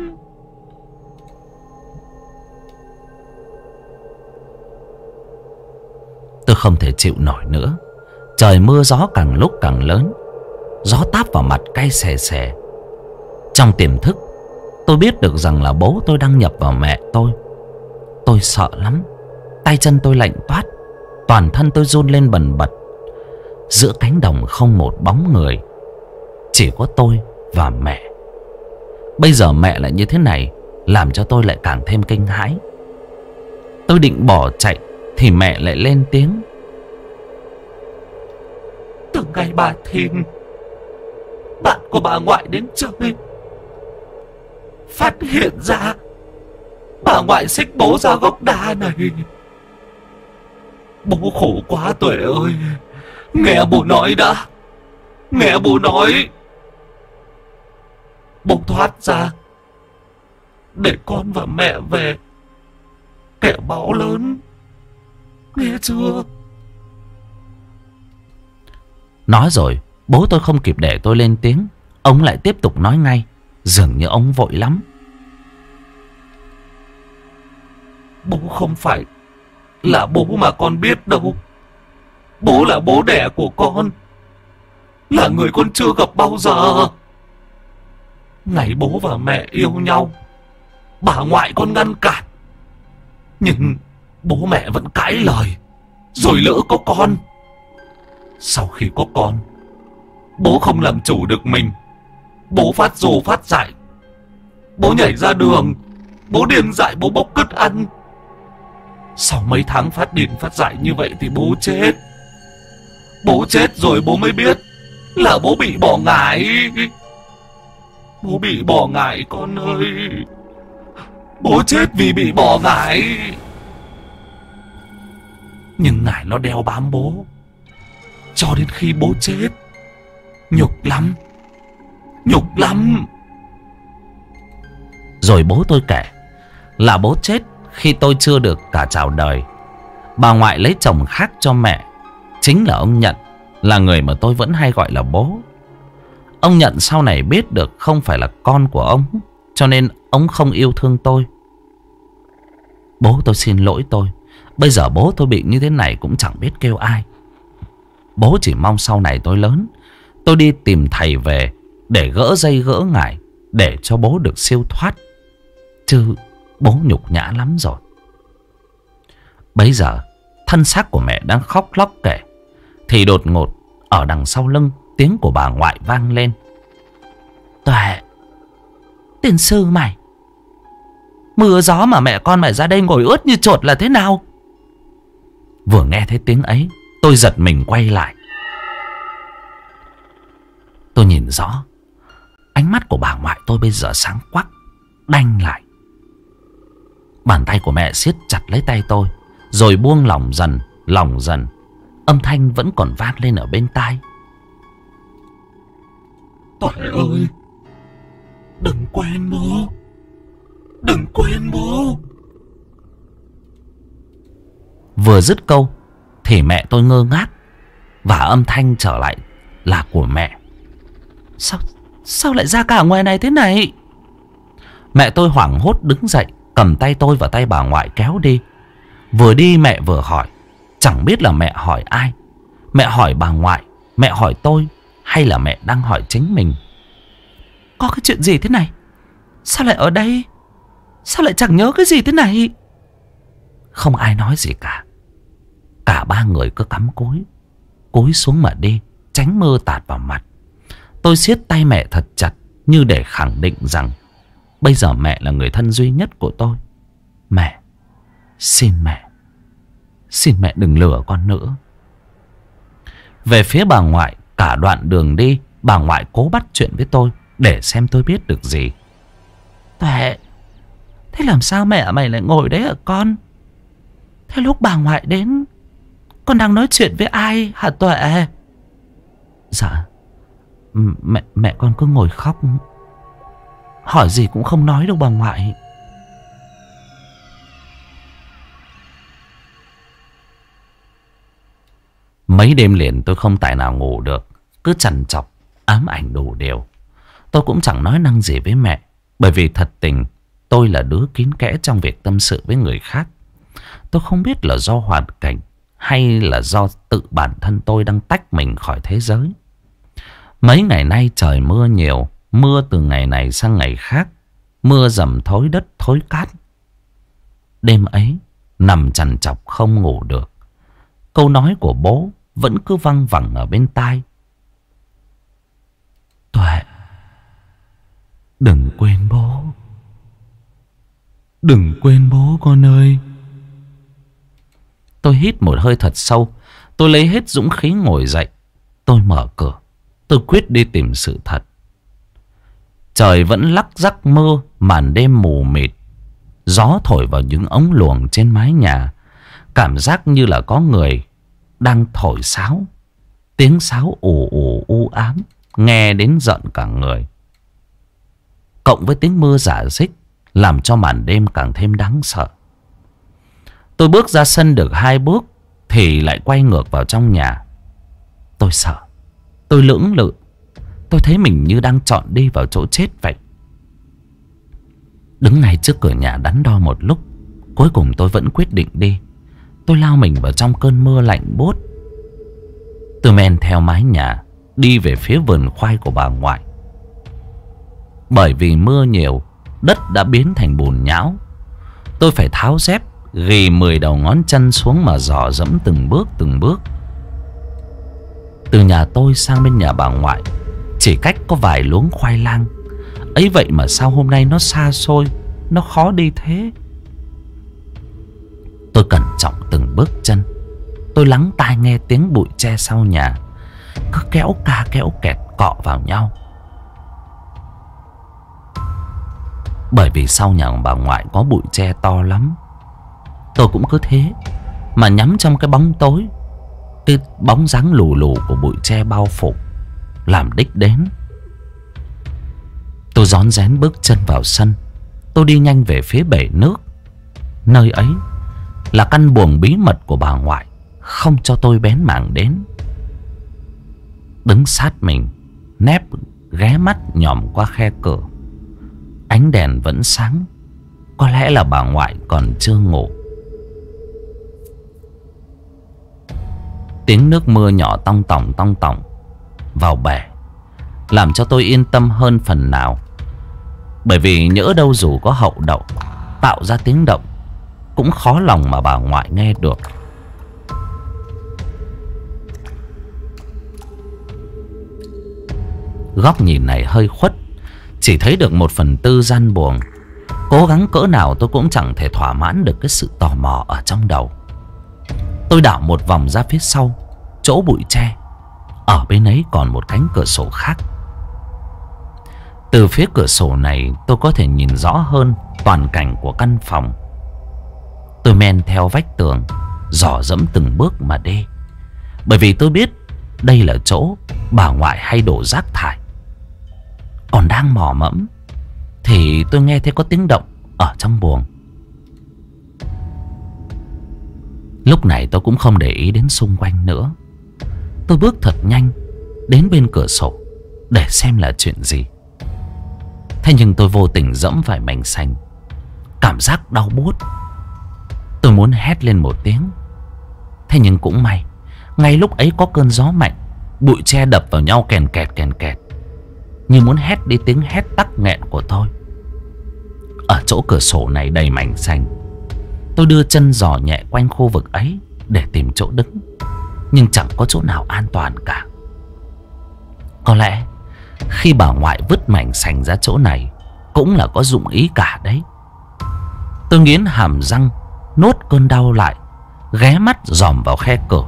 S1: Tôi không thể chịu nổi nữa. Trời mưa gió càng lúc càng lớn. Gió táp vào mặt cay xè xè. Trong tiềm thức, tôi biết được rằng là bố tôi đang nhập vào mẹ tôi. Tôi sợ lắm. Tay chân tôi lạnh toát, toàn thân tôi run lên bần bật. Giữa cánh đồng không một bóng người, chỉ có tôi và mẹ. Bây giờ mẹ lại như thế này, làm cho tôi lại càng thêm kinh hãi. Tôi định bỏ chạy thì mẹ lại lên tiếng. Từ ngày bà Thìn, bạn của bà ngoại đến chơi, phát hiện ra bà ngoại xích bố ra gốc đa này. Bố khổ quá Tuệ ơi! Nghe bố nói đã. Nghe bố nói. Bố thoát ra để con và mẹ về, kẻo báo lớn. Nghe chưa? Nói rồi, bố tôi không kịp để tôi lên tiếng, ông lại tiếp tục nói ngay, dường như ông vội lắm. Bố không phải là bố mà con biết đâu. Bố là bố đẻ của con, là người con chưa gặp bao giờ. Ngày bố và mẹ yêu nhau, bà ngoại con ngăn cản, nhưng bố mẹ vẫn cãi lời, rồi lỡ có con. Sau khi có con,
S2: Bố không làm chủ được mình. Bố phát rồ phát dại. Bố nhảy ra đường. Bố điên dại, bố bốc cứt ăn. Sau mấy tháng phát điên phát dại như vậy thì bố chết. Bố chết rồi bố mới biết là bố bị bỏ ngải. Bố bị bỏ ngải con ơi. Bố chết vì bị bỏ ngải. Nhưng ngải nó đeo bám bố cho đến khi bố chết. Nhục lắm. Nhục lắm.
S1: Rồi bố tôi kể là bố chết khi tôi chưa được cả chào đời. Bà ngoại lấy chồng khác cho mẹ. Chính là ông Nhận, là người mà tôi vẫn hay gọi là bố. Ông Nhận sau này biết được không phải là con của ông, cho nên ông không yêu thương tôi. Bố tôi xin lỗi tôi. Bây giờ bố tôi bị như thế này cũng chẳng biết kêu ai. Bố chỉ mong sau này tôi lớn, tôi đi tìm thầy về để gỡ dây gỡ ngải, để cho bố được siêu thoát. Chứ bố nhục nhã lắm rồi. Bấy giờ thân xác của mẹ đang khóc lóc kể, thì đột ngột ở đằng sau lưng tiếng của bà ngoại vang lên. Tuệ, tiền sư mày, mưa gió mà mẹ con mày ra đây ngồi ướt như chột là thế nào? Vừa nghe thấy tiếng ấy, tôi giật mình quay lại. Tôi nhìn rõ, ánh mắt của bà ngoại tôi bây giờ sáng quắc, đanh lại. Bàn tay của mẹ siết chặt lấy tay tôi, rồi buông lỏng dần, lỏng dần. Âm thanh vẫn còn vang lên ở bên tai.
S2: Tuệ ơi, đừng quên bố. Đừng quên bố.
S1: Vừa dứt câu thì mẹ tôi ngơ ngác, và âm thanh trở lại là của mẹ. Sao lại ra cả ngoài này thế này? Mẹ tôi hoảng hốt đứng dậy, cầm tay tôi và tay bà ngoại kéo đi. Vừa đi mẹ vừa hỏi. Chẳng biết là mẹ hỏi ai. Mẹ hỏi bà ngoại, mẹ hỏi tôi, hay là mẹ đang hỏi chính mình. Có cái chuyện gì thế này? Sao lại ở đây? Sao lại chẳng nhớ cái gì thế này? Không ai nói gì cả. Cả ba người cứ cắm cúi, cúi xuống mà đi, tránh mưa tạt vào mặt. Tôi siết tay mẹ thật chặt, như để khẳng định rằng bây giờ mẹ là người thân duy nhất của tôi. Mẹ, xin mẹ đừng lừa con nữa. Về phía bà ngoại, cả đoạn đường đi, bà ngoại cố bắt chuyện với tôi để xem tôi biết được gì. Tuệ, thế làm sao mẹ mày lại ngồi đấy hả con? Thế lúc bà ngoại đến, con đang nói chuyện với ai hả Tuệ? Dạ, mẹ con cứ ngồi khóc, hỏi gì cũng không nói đâu bà ngoại. Mấy đêm liền tôi không tài nào ngủ được, cứ trằn trọc, ám ảnh đủ điều. Tôi cũng chẳng nói năng gì với mẹ, bởi vì thật tình tôi là đứa kín kẽ trong việc tâm sự với người khác. Tôi không biết là do hoàn cảnh hay là do tự bản thân tôi đang tách mình khỏi thế giới. Mấy ngày nay trời mưa nhiều, mưa từ ngày này sang ngày khác, mưa dầm thối đất thối cát. Đêm ấy nằm trằn trọc không ngủ được, câu nói của bố vẫn cứ văng vẳng ở bên tai. Tuệ, đừng quên bố. Đừng quên bố con ơi. Tôi hít một hơi thật sâu. Tôi lấy hết dũng khí ngồi dậy. Tôi mở cửa. Tôi quyết đi tìm sự thật. Trời vẫn lắc rắc mưa, màn đêm mù mịt. Gió thổi vào những ống luồng trên mái nhà. Cảm giác như là có người đang thổi sáo. Tiếng sáo ù ù u ám, nghe đến giận cả người. Cộng với tiếng mưa rả rích, làm cho màn đêm càng thêm đáng sợ. Tôi bước ra sân được 2 bước thì lại quay ngược vào trong nhà. Tôi sợ, tôi lưỡng lự. Tôi thấy mình như đang chọn đi vào chỗ chết vậy. Đứng ngay trước cửa nhà đắn đo một lúc, cuối cùng tôi vẫn quyết định đi. Tôi lao mình vào trong cơn mưa lạnh buốt. Tôi men theo mái nhà đi về phía vườn khoai của bà ngoại. Bởi vì mưa nhiều, đất đã biến thành bùn nhão. Tôi phải tháo dép, ghì 10 đầu ngón chân xuống mà dò dẫm từng bước từng bước. Từ nhà tôi sang bên nhà bà ngoại chỉ cách có vài luống khoai lang. Ấy vậy mà sao hôm nay nó xa xôi, nó khó đi thế? Tôi cẩn trọng từng bước chân. Tôi lắng tai nghe tiếng bụi tre sau nhà cứ kéo ca kéo kẹt cọ vào nhau. Bởi vì sau nhà bà ngoại có bụi tre to lắm. Tôi cũng cứ thế mà nhắm trong cái bóng tối, cái bóng dáng lù lù của bụi tre bao phủ, làm đích đến. Tôi rón rén bước chân vào sân. Tôi đi nhanh về phía bể nước. Nơi ấy là căn buồng bí mật của bà ngoại, không cho tôi bén mảng đến. Đứng sát mình, nép ghé mắt nhòm qua khe cửa. Ánh đèn vẫn sáng. Có lẽ là bà ngoại còn chưa ngủ. Tiếng nước mưa nhỏ tong tỏng vào bể làm cho tôi yên tâm hơn phần nào. Bởi vì nhỡ đâu dù có hậu đậu tạo ra tiếng động, cũng khó lòng mà bà ngoại nghe được. Góc nhìn này hơi khuất, chỉ thấy được 1/4 gian buồng. Cố gắng cỡ nào tôi cũng chẳng thể thỏa mãn được cái sự tò mò ở trong đầu. Tôi đảo một vòng ra phía sau, chỗ bụi tre. Ở bên ấy còn một cánh cửa sổ khác. Từ phía cửa sổ này tôi có thể nhìn rõ hơn toàn cảnh của căn phòng. Tôi men theo vách tường, dò dẫm từng bước mà đi. Bởi vì tôi biết đây là chỗ bà ngoại hay đổ rác thải. Còn đang mò mẫm thì tôi nghe thấy có tiếng động ở trong buồng. Lúc này tôi cũng không để ý đến xung quanh nữa. Tôi bước thật nhanh đến bên cửa sổ để xem là chuyện gì. Thế nhưng tôi vô tình dẫm phải mảnh sành. Cảm giác đau buốt. Tôi muốn hét lên một tiếng. Thế nhưng cũng may, ngay lúc ấy có cơn gió mạnh, bụi tre đập vào nhau kèn kẹt, như muốn hét đi tiếng hét tắc nghẹn của tôi. Ở chỗ cửa sổ này đầy mảnh sành. Tôi đưa chân dò nhẹ quanh khu vực ấy để tìm chỗ đứng, nhưng chẳng có chỗ nào an toàn cả. Có lẽ khi bà ngoại vứt mảnh sành ra chỗ này cũng là có dụng ý cả đấy. Tôi nghiến hàm răng, nuốt cơn đau lại, ghé mắt dòm vào khe cửa.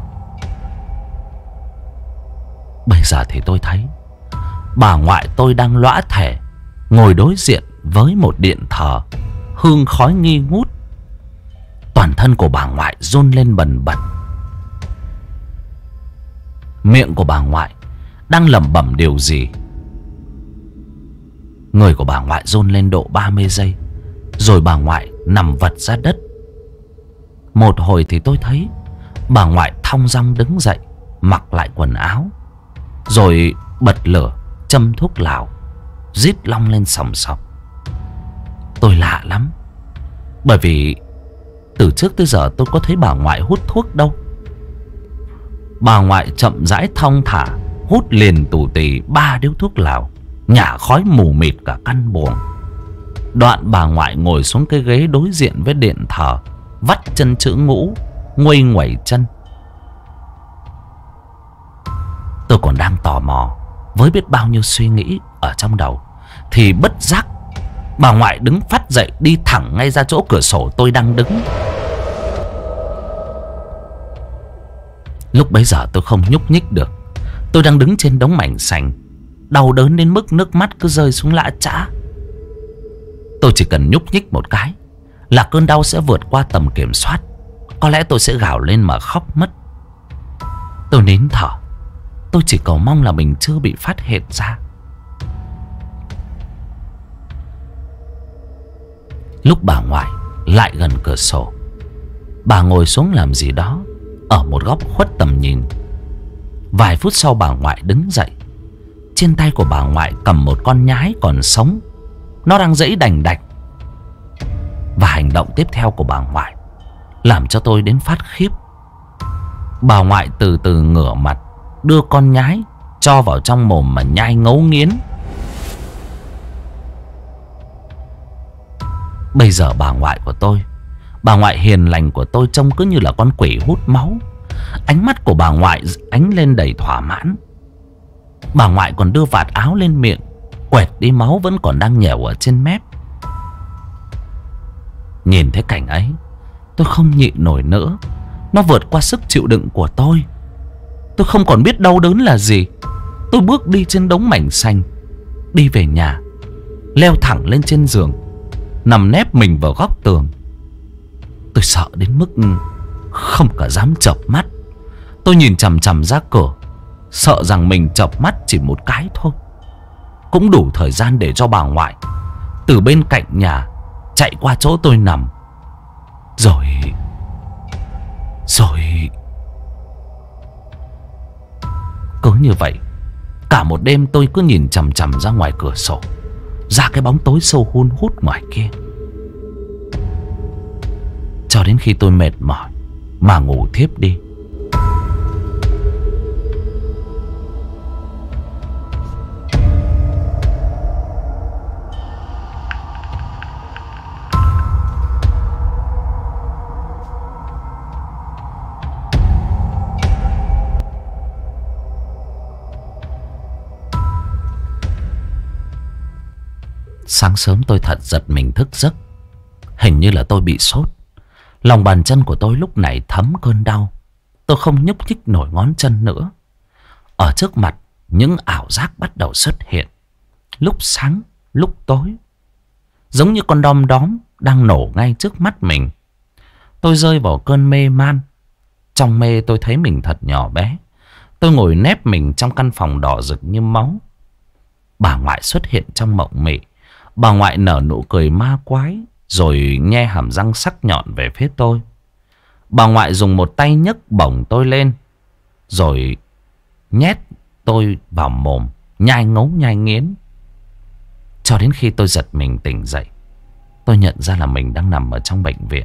S1: Bây giờ thì tôi thấy bà ngoại tôi đang lõa thể ngồi đối diện với một điện thờ, hương khói nghi ngút. Toàn thân của bà ngoại run lên bần bật. Miệng của bà ngoại đang lẩm bẩm điều gì. Người của bà ngoại run lên độ 30 giây, rồi bà ngoại nằm vật ra đất. Một hồi thì tôi thấy bà ngoại thong dong đứng dậy, mặc lại quần áo, rồi bật lửa châm thuốc lào, rít long lên sòng sòng. Tôi lạ lắm, bởi vì từ trước tới giờ tôi có thấy bà ngoại hút thuốc đâu. Bà ngoại chậm rãi thong thả hút liền tù tì 3 điếu thuốc lào, nhả khói mù mịt cả căn buồng. Đoạn bà ngoại ngồi xuống cái ghế đối diện với điện thờ, vắt chân chữ ngũ, nguây nguẩy chân. Tôi còn đang tò mò với biết bao nhiêu suy nghĩ ở trong đầu, thì bất giác bà ngoại đứng phắt dậy, đi thẳng ngay ra chỗ cửa sổ tôi đang đứng. Lúc bấy giờ tôi không nhúc nhích được. Tôi đang đứng trên đống mảnh sành, đau đớn đến mức nước mắt cứ rơi xuống lã chã. Tôi chỉ cần nhúc nhích một cái là cơn đau sẽ vượt qua tầm kiểm soát. Có lẽ tôi sẽ gào lên mà khóc mất. Tôi nín thở. Tôi chỉ cầu mong là mình chưa bị phát hiện ra. Lúc bà ngoại lại gần cửa sổ, bà ngồi xuống làm gì đó ở một góc khuất tầm nhìn. Vài phút sau bà ngoại đứng dậy. Trên tay của bà ngoại cầm một con nhái còn sống. Nó đang giãy đành đạch. Và hành động tiếp theo của bà ngoại làm cho tôi đến phát khiếp. Bà ngoại từ từ ngửa mặt, đưa con nhái cho vào trong mồm mà nhai ngấu nghiến. Bây giờ bà ngoại của tôi, bà ngoại hiền lành của tôi, trông cứ như là con quỷ hút máu. Ánh mắt của bà ngoại ánh lên đầy thỏa mãn. Bà ngoại còn đưa vạt áo lên miệng, quẹt đi máu vẫn còn đang nhèo ở trên mép. Nhìn thấy cảnh ấy, tôi không nhịn nổi nữa. Nó vượt qua sức chịu đựng của tôi. Tôi không còn biết đau đớn là gì. Tôi bước đi trên đống mảnh xanh, đi về nhà, leo thẳng lên trên giường, nằm nép mình vào góc tường. Tôi sợ đến mức không cả dám chợp mắt. Tôi nhìn chằm chằm ra cửa, sợ rằng mình chợp mắt chỉ một cái thôi cũng đủ thời gian để cho bà ngoại từ bên cạnh nhà chạy qua chỗ tôi nằm. Rồi cứ như vậy, cả một đêm tôi cứ nhìn chằm chằm ra ngoài cửa sổ, ra cái bóng tối sâu hun hút ngoài kia, cho đến khi tôi mệt mỏi mà ngủ thiếp đi. Sáng sớm tôi thật giật mình thức giấc. Hình như là tôi bị sốt. Lòng bàn chân của tôi lúc này thấm cơn đau. Tôi không nhúc nhích nổi ngón chân nữa. Ở trước mặt, những ảo giác bắt đầu xuất hiện. Lúc sáng, lúc tối, giống như con đom đóm đang nổ ngay trước mắt mình. Tôi rơi vào cơn mê man. Trong mê tôi thấy mình thật nhỏ bé. Tôi ngồi nép mình trong căn phòng đỏ rực như máu. Bà ngoại xuất hiện trong mộng mị. Bà ngoại nở nụ cười ma quái, rồi nhe hàm răng sắc nhọn về phía tôi. Bà ngoại dùng một tay nhấc bổng tôi lên, rồi nhét tôi vào mồm, nhai ngấu nhai nghiến. Cho đến khi tôi giật mình tỉnh dậy, tôi nhận ra là mình đang nằm ở trong bệnh viện.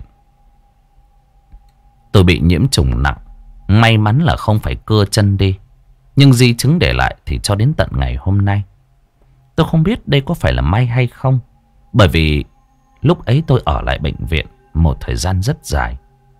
S1: Tôi bị nhiễm trùng nặng. May mắn là không phải cưa chân đi, nhưng di chứng để lại thì cho đến tận ngày hôm nay. Tôi không biết đây có phải là may hay không, bởi vì lúc ấy tôi ở lại bệnh viện một thời gian rất dài.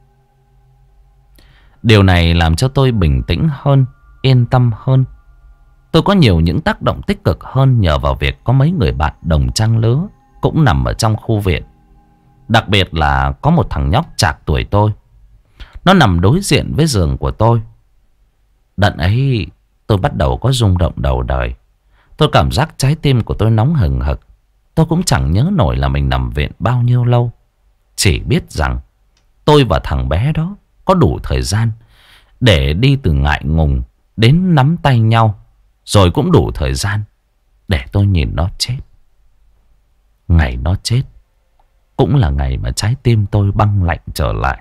S1: Điều này làm cho tôi bình tĩnh hơn, yên tâm hơn. Tôi có nhiều những tác động tích cực hơn nhờ vào việc có mấy người bạn đồng trang lứa cũng nằm ở trong khu viện. Đặc biệt là có một thằng nhóc trạc tuổi tôi. Nó nằm đối diện với giường của tôi. Đợt ấy tôi bắt đầu có rung động đầu đời. Tôi cảm giác trái tim của tôi nóng hừng hực. Tôi cũng chẳng nhớ nổi là mình nằm viện bao nhiêu lâu. Chỉ biết rằng tôi và thằng bé đó có đủ thời gian để đi từ ngại ngùng đến nắm tay nhau, rồi cũng đủ thời gian để tôi nhìn nó chết. Ngày nó chết cũng là ngày mà trái tim tôi băng lạnh trở lại.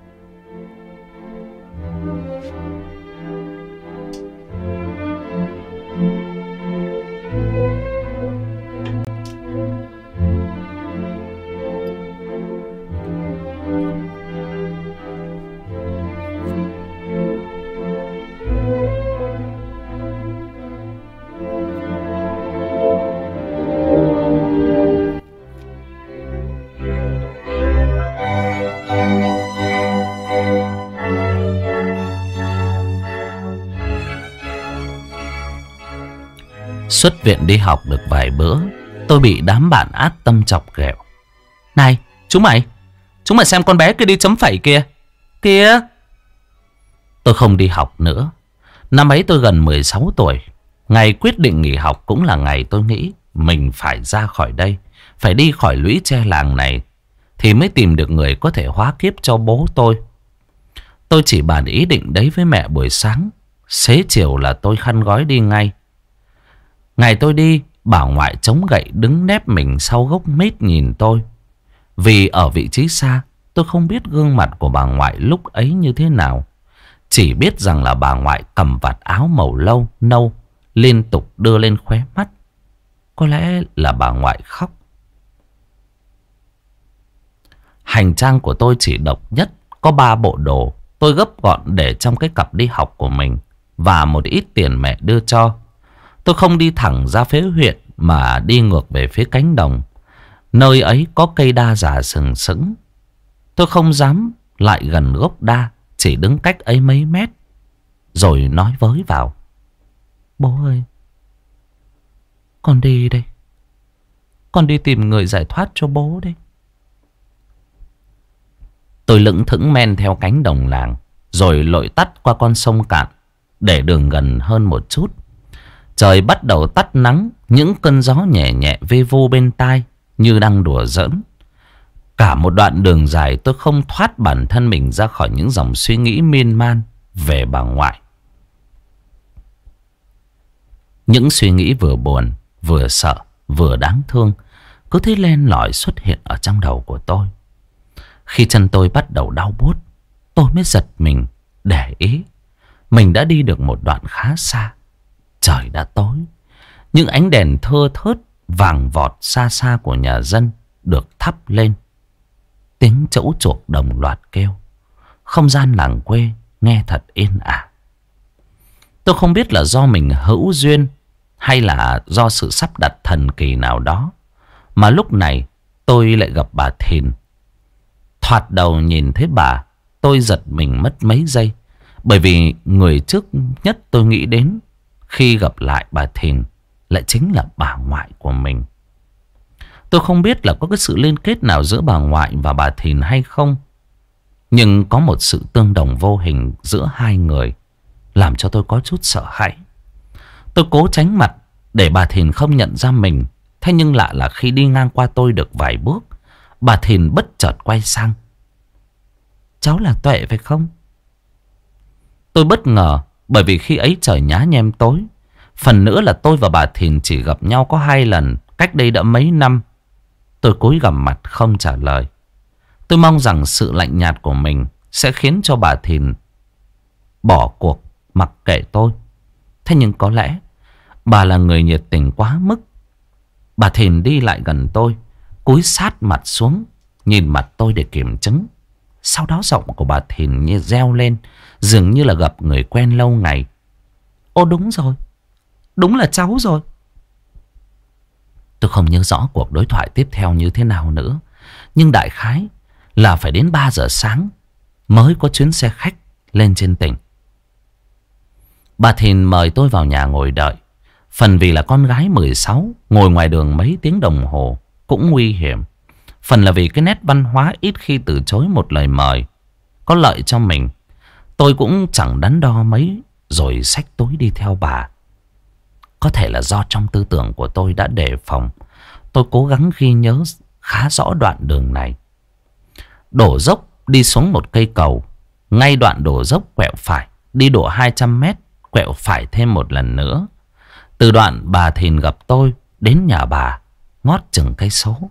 S1: Xuất viện đi học được vài bữa, tôi bị đám bạn ác tâm chọc ghẹo. Này, chúng mày xem con bé kia đi chấm phẩy kìa. Kìa. Tôi không đi học nữa. Năm ấy tôi gần 16 tuổi. Ngày quyết định nghỉ học cũng là ngày tôi nghĩ mình phải ra khỏi đây, phải đi khỏi lũy tre làng này, thì mới tìm được người có thể hóa kiếp cho bố tôi. Tôi chỉ bàn ý định đấy với mẹ buổi sáng. Xế chiều là tôi khăn gói đi ngay. Ngày tôi đi, bà ngoại chống gậy đứng nép mình sau gốc mít nhìn tôi. Vì ở vị trí xa, tôi không biết gương mặt của bà ngoại lúc ấy như thế nào. Chỉ biết rằng là bà ngoại cầm vạt áo màu nâu liên tục đưa lên khóe mắt. Có lẽ là bà ngoại khóc. Hành trang của tôi chỉ độc nhất có 3 bộ đồ. Tôi gấp gọn để trong cái cặp đi học của mình và một ít tiền mẹ đưa cho. Tôi không đi thẳng ra phía huyện mà đi ngược về phía cánh đồng. Nơi ấy có cây đa già sừng sững. Tôi không dám lại gần gốc đa chỉ đứng cách ấy mấy mét, rồi nói với vào: "Bố ơi, con đi đây. Con đi tìm người giải thoát cho bố đây." Tôi lững thững men theo cánh đồng làng, rồi lội tắt qua con sông cạn để đường gần hơn một chút. Trời bắt đầu tắt nắng, những cơn gió nhẹ nhẹ vi vu bên tai như đang đùa giỡn. Cả một đoạn đường dài tôi không thoát bản thân mình ra khỏi những dòng suy nghĩ miên man về bà ngoại. Những suy nghĩ vừa buồn, vừa sợ, vừa đáng thương cứ thế len lỏi xuất hiện ở trong đầu của tôi. Khi chân tôi bắt đầu đau buốt, tôi mới giật mình để ý mình đã đi được một đoạn khá xa. Trời đã tối, những ánh đèn thưa thớt vàng vọt xa xa của nhà dân được thắp lên. Tiếng trâu chuộc đồng loạt kêu. Không gian làng quê nghe thật yên ả. Tôi không biết là do mình hữu duyên hay là do sự sắp đặt thần kỳ nào đó mà lúc này tôi lại gặp bà Thìn. Thoạt đầu nhìn thấy bà, tôi giật mình mất mấy giây, bởi vì người trước nhất tôi nghĩ đến khi gặp lại bà Thìn lại chính là bà ngoại của mình. Tôi không biết là có cái sự liên kết nào giữa bà ngoại và bà Thìn hay không, nhưng có một sự tương đồng vô hình giữa hai người làm cho tôi có chút sợ hãi. Tôi cố tránh mặt để bà Thìn không nhận ra mình. Thế nhưng lạ là khi đi ngang qua tôi được vài bước, bà Thìn bất chợt quay sang: "Cháu là Tuệ phải không?" Tôi bất ngờ, bởi vì khi ấy trời nhá nhem tối. Phần nữa là tôi và bà Thìn chỉ gặp nhau có 2 lần, cách đây đã mấy năm. Tôi cúi gằm mặt không trả lời. Tôi mong rằng sự lạnh nhạt của mình sẽ khiến cho bà Thìn bỏ cuộc mặc kệ tôi. Thế nhưng có lẽ bà là người nhiệt tình quá mức. Bà Thìn đi lại gần tôi, cúi sát mặt xuống, nhìn mặt tôi để kiểm chứng. Sau đó giọng của bà Thìn như reo lên, dường như là gặp người quen lâu ngày: "Ô đúng rồi, đúng là cháu rồi." Tôi không nhớ rõ cuộc đối thoại tiếp theo như thế nào nữa, nhưng đại khái là phải đến 3 giờ sáng mới có chuyến xe khách lên trên tỉnh. Bà Thìn mời tôi vào nhà ngồi đợi. Phần vì là con gái 16, ngồi ngoài đường mấy tiếng đồng hồ cũng nguy hiểm. Phần là vì cái nét văn hóa ít khi từ chối một lời mời có lợi cho mình. Tôi cũng chẳng đắn đo mấy, rồi xách túi đi theo bà. Có thể là do trong tư tưởng của tôi đã đề phòng, tôi cố gắng ghi nhớ khá rõ đoạn đường này. Đổ dốc đi xuống một cây cầu. Ngay đoạn đổ dốc quẹo phải, đi độ 200 mét, quẹo phải thêm một lần nữa. Từ đoạn bà Thìn gặp tôi đến nhà bà ngót chừng cây số.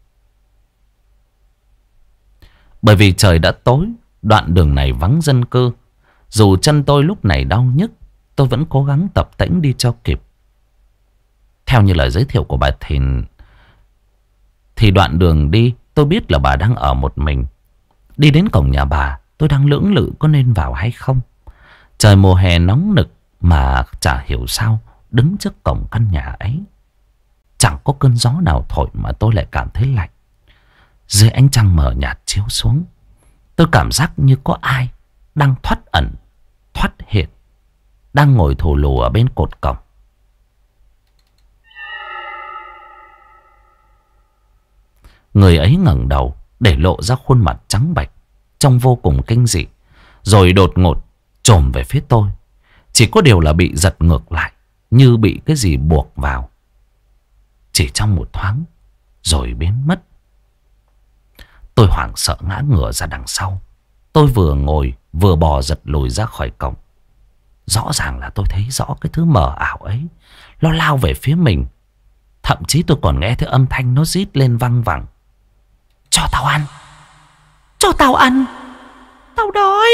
S1: Bởi vì trời đã tối, đoạn đường này vắng dân cư. Dù chân tôi lúc này đau nhức, tôi vẫn cố gắng tập tễnh đi cho kịp. Theo như lời giới thiệu của bà Thìn thì đoạn đường đi tôi biết là bà đang ở một mình. Đi đến cổng nhà bà, tôi đang lưỡng lự có nên vào hay không. Trời mùa hè nóng nực mà chả hiểu sao đứng trước cổng căn nhà ấy, chẳng có cơn gió nào thổi mà tôi lại cảm thấy lạnh. Dưới ánh trăng mờ nhạt chiếu xuống, tôi cảm giác như có ai đang thoát ẩn, thoát hiện, đang ngồi thù lù ở bên cột cổng. Người ấy ngẩng đầu để lộ ra khuôn mặt trắng bệch, trông vô cùng kinh dị, rồi đột ngột chồm về phía tôi. Chỉ có điều là bị giật ngược lại, như bị cái gì buộc vào. Chỉ trong một thoáng rồi biến mất. Tôi hoảng sợ ngã ngửa ra đằng sau. Tôi vừa ngồi vừa bò giật lùi ra khỏi cổng. Rõ ràng là tôi thấy rõ cái thứ mờ ảo ấy, nó lao về phía mình. Thậm chí tôi còn nghe thấy âm thanh nó rít lên văng vẳng: "Cho tao ăn, cho tao ăn, tao đói."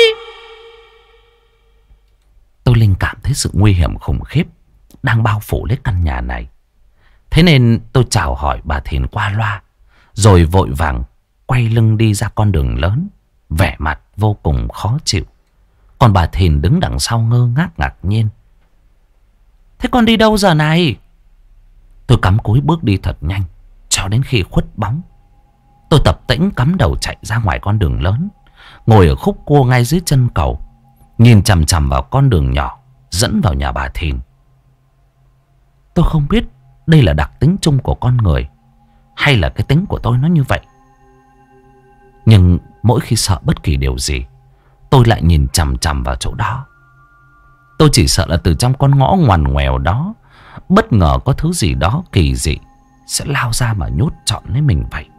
S1: Tôi linh cảm thấy sự nguy hiểm khủng khiếp đang bao phủ lấy căn nhà này. Thế nên tôi chào hỏi bà Thìn qua loa, rồi vội vàng quay lưng đi ra con đường lớn, vẻ mặt vô cùng khó chịu. Còn bà Thìn đứng đằng sau ngơ ngác ngạc nhiên: "Thế con đi đâu giờ này?" Tôi cắm cúi bước đi thật nhanh cho đến khi khuất bóng. Tôi tập tễnh cắm đầu chạy ra ngoài con đường lớn, ngồi ở khúc cua ngay dưới chân cầu, nhìn chằm chằm vào con đường nhỏ dẫn vào nhà bà Thìn. Tôi không biết đây là đặc tính chung của con người hay là cái tính của tôi nó như vậy. Nhưng mỗi khi sợ bất kỳ điều gì, tôi lại nhìn chằm chằm vào chỗ đó. Tôi chỉ sợ là từ trong con ngõ ngoằn ngoèo đó bất ngờ có thứ gì đó kỳ dị sẽ lao ra mà nhốt trọn lấy mình vậy.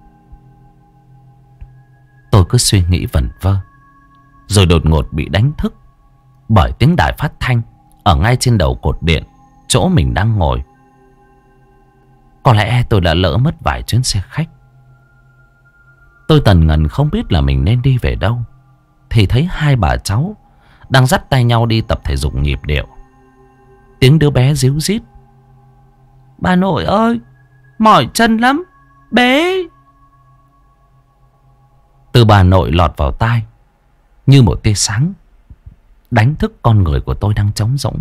S1: Tôi cứ suy nghĩ vẩn vơ, rồi đột ngột bị đánh thức bởi tiếng đài phát thanh ở ngay trên đầu cột điện chỗ mình đang ngồi. Có lẽ tôi đã lỡ mất vài chuyến xe khách. Tôi tần ngần không biết là mình nên đi về đâu, thì thấy hai bà cháu đang dắt tay nhau đi tập thể dục nhịp điệu. Tiếng đứa bé ríu rít: "Bà nội ơi, mỏi chân lắm, bế." Từ bà nội lọt vào tai như một tia sáng, đánh thức con người của tôi đang trống rỗng.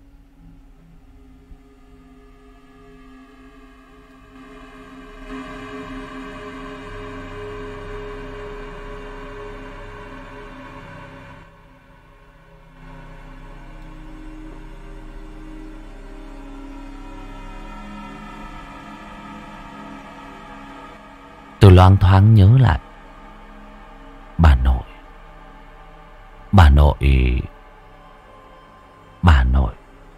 S1: Tôi loáng thoáng nhớ lại bà nội. Bà nội.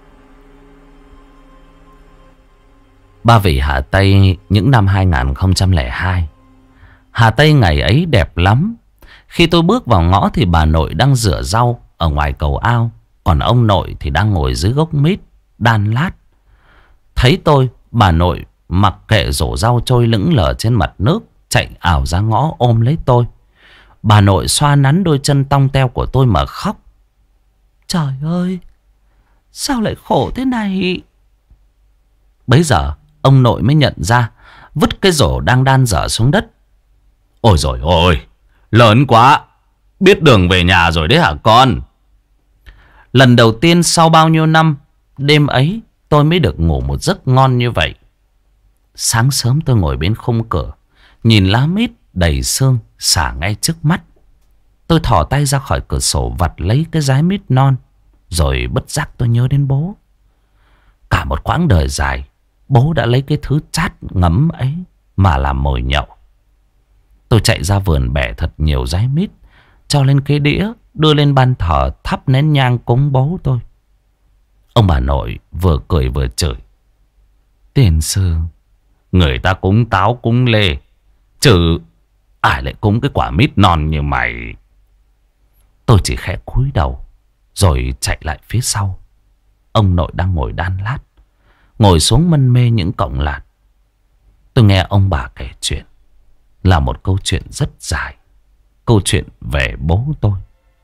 S1: Ba vì Hà Tây những năm 2002. Hà Tây ngày ấy đẹp lắm. Khi tôi bước vào ngõ thì bà nội đang rửa rau ở ngoài cầu ao, còn ông nội thì đang ngồi dưới gốc mít đan lát. Thấy tôi, bà nội mặc kệ rổ rau trôi lững lờ trên mặt nước, chạy ảo ra ngõ ôm lấy tôi. Bà nội xoa nắn đôi chân tong teo của tôi mà khóc: "Trời ơi, sao lại khổ thế này?" Bấy giờ ông nội mới nhận ra, vứt cái rổ đang đan dở xuống đất: "Ôi dồi ôi, lớn quá, biết đường về nhà rồi đấy hả con?" Lần đầu tiên sau bao nhiêu năm, đêm ấy tôi mới được ngủ một giấc ngon như vậy. Sáng sớm tôi ngồi bên khung cửa, nhìn lá mít đầy sương xả ngay trước mắt. Tôi thò tay ra khỏi cửa sổ vặt lấy cái dái mít non, rồi bất giác tôi nhớ đến bố. Cả một quãng đời dài, bố đã lấy cái thứ chát ngấm ấy mà làm mồi nhậu. Tôi chạy ra vườn bẻ thật nhiều dái mít, cho lên cái đĩa, đưa lên ban thờ thắp nén nhang cúng bố tôi. Ông bà nội vừa cười vừa chửi: "Tiền sư, người ta cúng táo cúng lê, chứ ai lại cúng cái quả mít non như mày." Tôi chỉ khẽ cúi đầu rồi chạy lại phía sau. Ông nội đang ngồi đan lát, ngồi xuống mân mê những cọng lạt. Tôi nghe ông bà kể chuyện, là một câu chuyện rất dài, câu chuyện về bố tôi.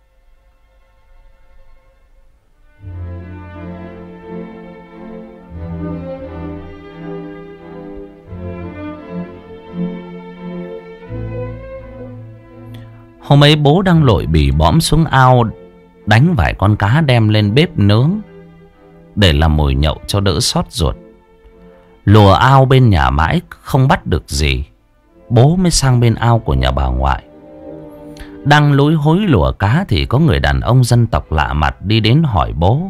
S1: Hôm ấy bố đang lội bì bõm xuống ao, đánh vài con cá đem lên bếp nướng để làm mồi nhậu cho đỡ xót ruột. Lùa ao bên nhà mãi không bắt được gì, bố mới sang bên ao của nhà bà ngoại. Đang lúi húi lùa cá thì có người đàn ông dân tộc lạ mặt đi đến hỏi bố: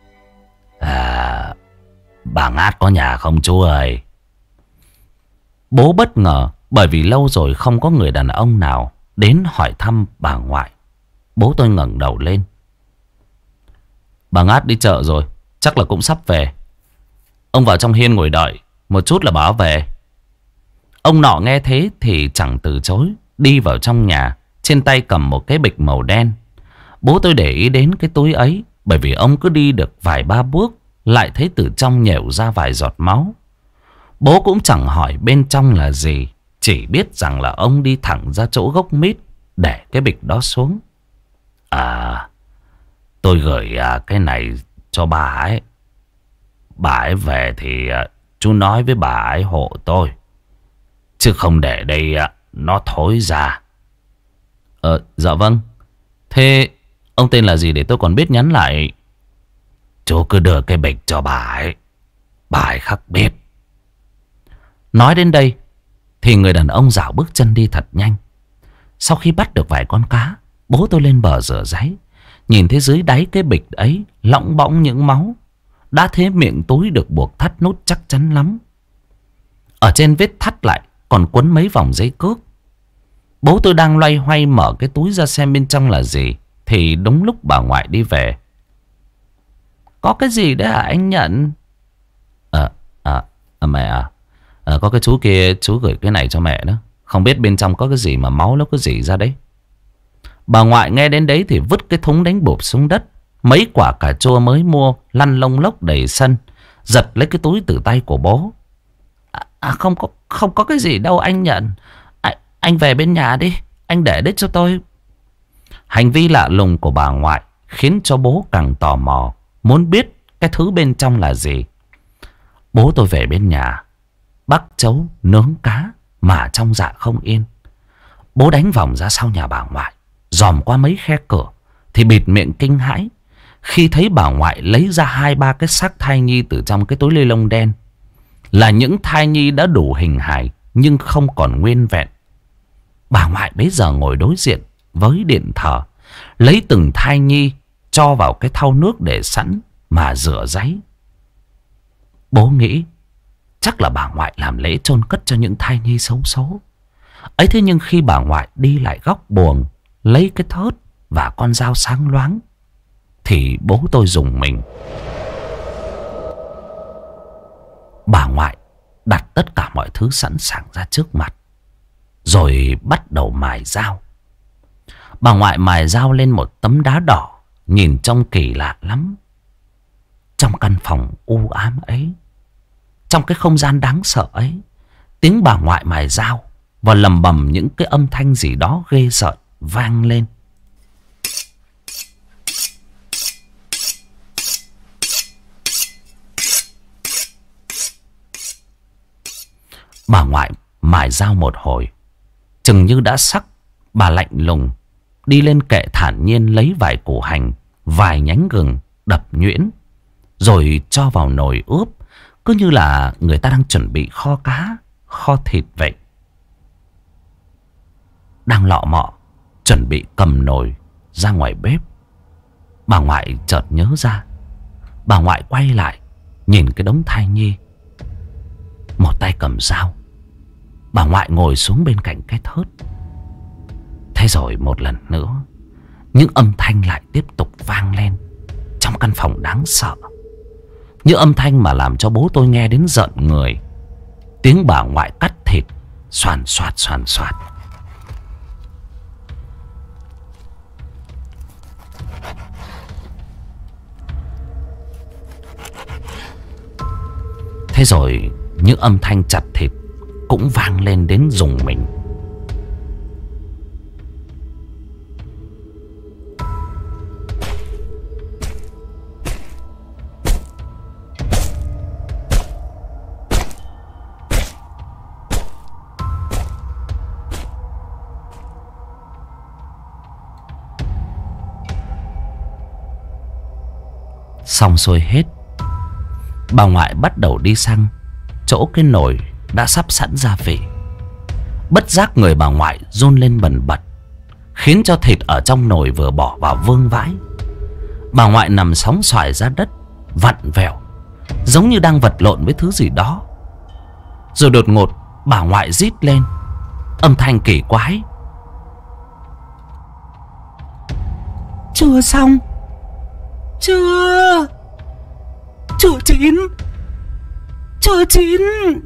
S1: "Bà Ngát có nhà không chú ơi?" Bố bất ngờ bởi vì lâu rồi không có người đàn ông nào đến hỏi thăm bà ngoại. Bố tôi ngẩng đầu lên: "Bà Ngát đi chợ rồi, chắc là cũng sắp về. Ông vào trong hiên ngồi đợi, một chút là bà về." Ông nọ nghe thế thì chẳng từ chối, đi vào trong nhà, trên tay cầm một cái bịch màu đen. Bố tôi để ý đến cái túi ấy, bởi vì ông cứ đi được vài ba bước lại thấy từ trong nhẻo ra vài giọt máu. Bố cũng chẳng hỏi bên trong là gì, chỉ biết rằng là ông đi thẳng ra chỗ gốc mít để cái bịch đó xuống. Tôi gửi cái này cho bà ấy. Bà ấy về thì chú nói với bà ấy hộ tôi, chứ không để đây nó thối ra." Dạ vâng. Thế ông tên là gì để tôi còn biết nhắn lại? "Chú cứ đưa cái bịch cho bà ấy khắc biết." Nói đến đây thì người đàn ông dạo bước chân đi thật nhanh. Sau khi bắt được vài con cá, bố tôi lên bờ rửa ráy. Nhìn thấy dưới đáy cái bịch ấy lỏng bõng những máu. Đã thế miệng túi được buộc thắt nút chắc chắn lắm. Ở trên vết thắt lại còn quấn mấy vòng giấy cước. Bố tôi đang loay hoay mở cái túi ra xem bên trong là gì, thì đúng lúc bà ngoại đi về. Có cái gì đấy hả anh Nhận? Mẹ à, có cái chú kia, chú gửi cái này cho mẹ đó. Không biết bên trong có cái gì mà máu nó có gì ra đấy. Bà ngoại nghe đến đấy thì vứt cái thúng đánh bụp xuống đất. Mấy quả cà chua mới mua lăn lông lốc đầy sân. Giật lấy cái túi từ tay của bố. Không có cái gì đâu anh Nhận. Anh về bên nhà đi, anh để đấy cho tôi. Hành vi lạ lùng của bà ngoại khiến cho bố càng tò mò, muốn biết cái thứ bên trong là gì. Bố tôi về bên nhà, bắc chấu nướng cá mà trong dạ không yên. Bố đánh vòng ra sau nhà bà ngoại, dòm qua mấy khe cửa thì bịt miệng kinh hãi khi thấy bà ngoại lấy ra 2-3 cái xác thai nhi từ trong cái túi ni lông đen. Là những thai nhi đã đủ hình hài nhưng không còn nguyên vẹn. Bà ngoại bấy giờ ngồi đối diện với điện thờ, lấy từng thai nhi cho vào cái thau nước để sẵn mà rửa ráy. Bố nghĩ chắc là bà ngoại làm lễ chôn cất cho những thai nhi xấu số ấy. Thế nhưng khi bà ngoại đi lại góc buồng lấy cái thớt và con dao sáng loáng thì bố tôi rùng mình. Bà ngoại đặt tất cả mọi thứ sẵn sàng ra trước mặt, rồi bắt đầu mài dao. Bà ngoại mài dao lên một tấm đá đỏ, nhìn trông kỳ lạ lắm. Trong căn phòng u ám ấy, trong cái không gian đáng sợ ấy, tiếng bà ngoại mài dao và lầm bầm những cái âm thanh gì đó ghê sợ vang lên. Bà ngoại mài dao một hồi, chừng như đã sắc, bà lạnh lùng đi lên kệ thản nhiên lấy vài củ hành, vài nhánh gừng đập nhuyễn, rồi cho vào nồi ướp, cứ như là người ta đang chuẩn bị kho cá, kho thịt vậy. Đang lọ mọ chuẩn bị cầm nồi ra ngoài bếp, bà ngoại chợt nhớ ra. Bà ngoại quay lại nhìn cái đống thai nhi, một tay cầm dao. Bà ngoại ngồi xuống bên cạnh cái thớt. Thế rồi một lần nữa, những âm thanh lại tiếp tục vang lên trong căn phòng đáng sợ. Những âm thanh mà làm cho bố tôi nghe đến rợn người. Tiếng bà ngoại cắt thịt xoàn xoạt xoàn xoạt. Thế rồi những âm thanh chặt thịt cũng vang lên đến rùng mình. Xong xuôi hết, bà ngoại bắt đầu đi sang chỗ cái nồi đã sắp sẵn gia vị. Bất giác người bà ngoại run lên bần bật, khiến cho thịt ở trong nồi vừa bỏ vào vương vãi. Bà ngoại nằm sóng xoài ra đất, vặn vẹo, giống như đang vật lộn với thứ gì đó. Rồi đột ngột bà ngoại rít lên, âm thanh kỳ quái: "Chưa xong, chưa chín, chưa chín."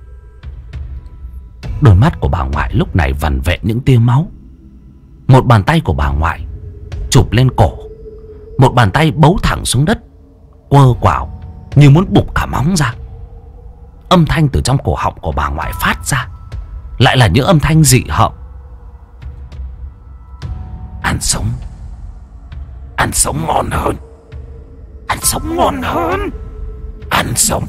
S1: Đôi mắt của bà ngoại lúc này vằn vện những tia máu. Một bàn tay của bà ngoại chụp lên cổ, một bàn tay bấu thẳng xuống đất, quơ quảo như muốn bục cả móng ra. Âm thanh từ trong cổ họng của bà ngoại phát ra lại là những âm thanh dị hợm: "Ăn sống ngon hơn, ăn sống ngon hơn, ăn sống."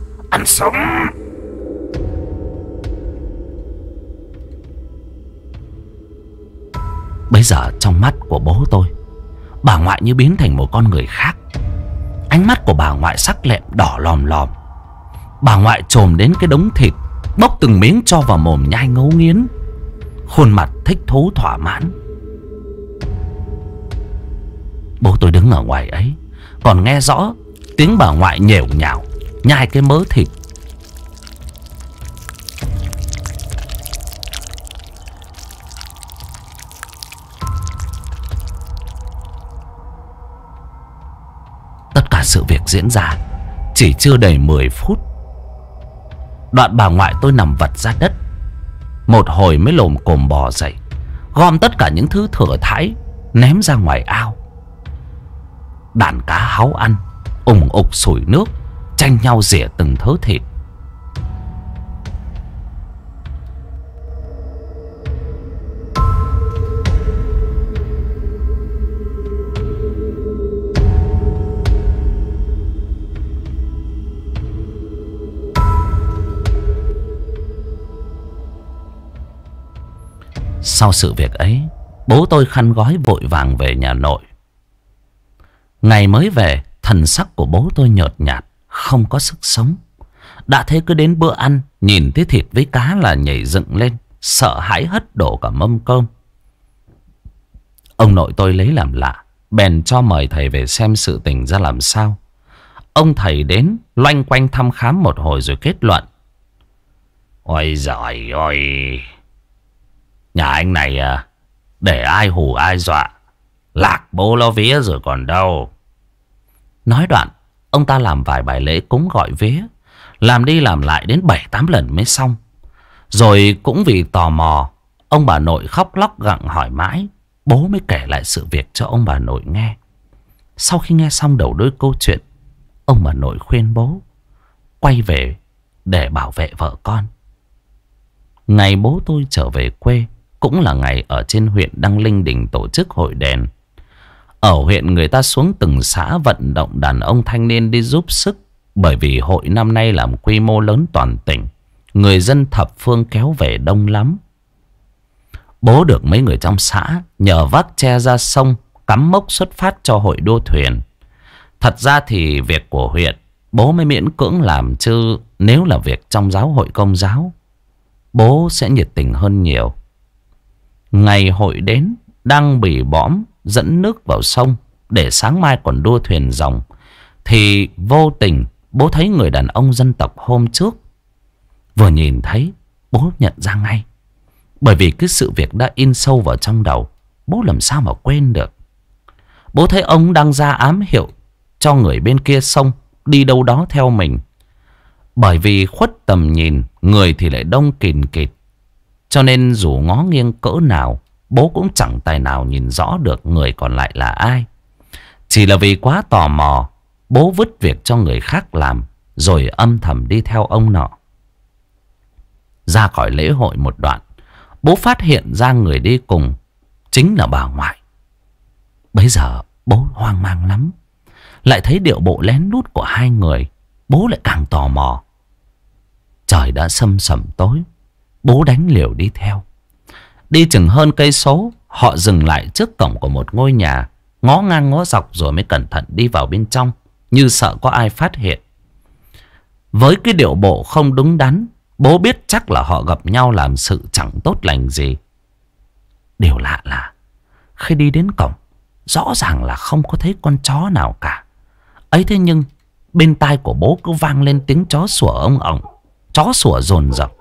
S1: Bây giờ trong mắt của bố tôi, bà ngoại như biến thành một con người khác. Ánh mắt của bà ngoại sắc lẹm đỏ lòm lòm. Bà ngoại chồm đến cái đống thịt, bóc từng miếng cho vào mồm nhai ngấu nghiến. khuôn mặt thích thú thỏa mãn. Bố tôi đứng ở ngoài ấy, còn nghe rõ tiếng bà ngoại nhểu nhào nhai cái mớ thịt. Tất cả sự việc diễn ra chỉ chưa đầy 10 phút. Đoạn bà ngoại tôi nằm vật ra đất, một hồi mới lồm cồm bò dậy, gom tất cả những thứ thừa thãi ném ra ngoài ao. Đàn cá háu ăn, ùng ục sủi nước, tranh nhau rỉa từng thớ thịt. Sau sự việc ấy, bố tôi khăn gói vội vàng về nhà nội. Ngày mới về, thần sắc của bố tôi nhợt nhạt, không có sức sống. Đã thế cứ đến bữa ăn, nhìn thấy thịt với cá là nhảy dựng lên, sợ hãi hất đổ cả mâm cơm. Ông nội tôi lấy làm lạ, bèn cho mời thầy về xem sự tình ra làm sao. Ông thầy đến, loanh quanh thăm khám một hồi rồi kết luận: ôi giời ơi, nhà anh này à, để ai hù ai dọa, lạc bố lo vía rồi còn đâu. Nói đoạn, ông ta làm vài bài lễ cúng gọi vía, làm đi làm lại đến 7-8 lần mới xong. Rồi cũng vì tò mò, ông bà nội khóc lóc gặng hỏi mãi, bố mới kể lại sự việc cho ông bà nội nghe. Sau khi nghe xong đầu đuôi câu chuyện, ông bà nội khuyên bố quay về để bảo vệ vợ con. Ngày bố tôi trở về quê cũng là ngày ở trên huyện Đăng Linh Đình tổ chức hội đền. Ở huyện người ta xuống từng xã vận động đàn ông thanh niên đi giúp sức, bởi vì hội năm nay làm quy mô lớn toàn tỉnh, người dân thập phương kéo về đông lắm. Bố được mấy người trong xã nhờ vác tre ra sông cắm mốc xuất phát cho hội đua thuyền. Thật ra thì việc của huyện bố mới miễn cưỡng làm, chứ nếu là việc trong giáo hội Công giáo, bố sẽ nhiệt tình hơn nhiều. Ngày hội đến, đang bỉ bõm dẫn nước vào sông để sáng mai còn đua thuyền rồng, thì vô tình bố thấy người đàn ông dân tộc hôm trước. Vừa nhìn thấy, bố nhận ra ngay, bởi vì cái sự việc đã in sâu vào trong đầu, bố làm sao mà quên được. Bố thấy ông đang ra ám hiệu cho người bên kia sông đi đâu đó theo mình. Bởi vì khuất tầm nhìn, người thì lại đông kìn kịt, cho nên dù ngó nghiêng cỡ nào, bố cũng chẳng tài nào nhìn rõ được người còn lại là ai. Chỉ là vì quá tò mò, bố vứt việc cho người khác làm, rồi âm thầm đi theo ông nọ. Ra khỏi lễ hội một đoạn, bố phát hiện ra người đi cùng chính là bà ngoại. Bấy giờ bố hoang mang lắm, lại thấy điệu bộ lén lút của hai người, bố lại càng tò mò. Trời đã sầm sầm tối, bố đánh liều đi theo. Đi chừng hơn cây số, họ dừng lại trước cổng của một ngôi nhà, ngó ngang ngó dọc rồi mới cẩn thận đi vào bên trong, như sợ có ai phát hiện. Với cái điệu bộ không đúng đắn, bố biết chắc là họ gặp nhau làm sự chẳng tốt lành gì. Điều lạ là khi đi đến cổng, rõ ràng là không có thấy con chó nào cả. Ấy thế nhưng bên tai của bố cứ vang lên tiếng chó sủa ông ổng, chó sủa dồn dập.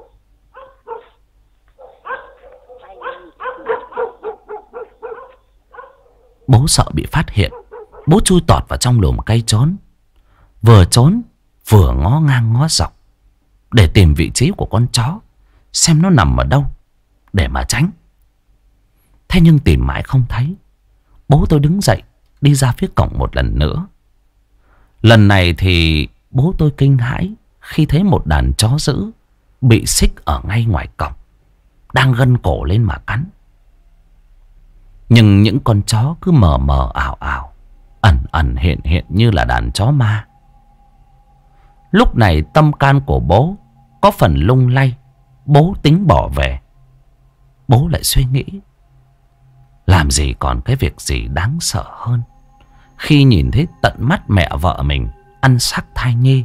S1: Bố sợ bị phát hiện, bố chui tọt vào trong lùm cây trốn. Vừa trốn vừa ngó ngang ngó dọc để tìm vị trí của con chó, xem nó nằm ở đâu để mà tránh. Thế nhưng tìm mãi không thấy. Bố tôi đứng dậy đi ra phía cổng một lần nữa. Lần này thì bố tôi kinh hãi khi thấy một đàn chó dữ bị xích ở ngay ngoài cổng, đang gân cổ lên mà cắn. Nhưng những con chó cứ mờ mờ ảo ảo, ẩn ẩn hiện hiện như là đàn chó ma. Lúc này tâm can của bố có phần lung lay, bố tính bỏ về. Bố lại suy nghĩ, làm gì còn cái việc gì đáng sợ hơn khi nhìn thấy tận mắt mẹ vợ mình ăn xác thai nhi.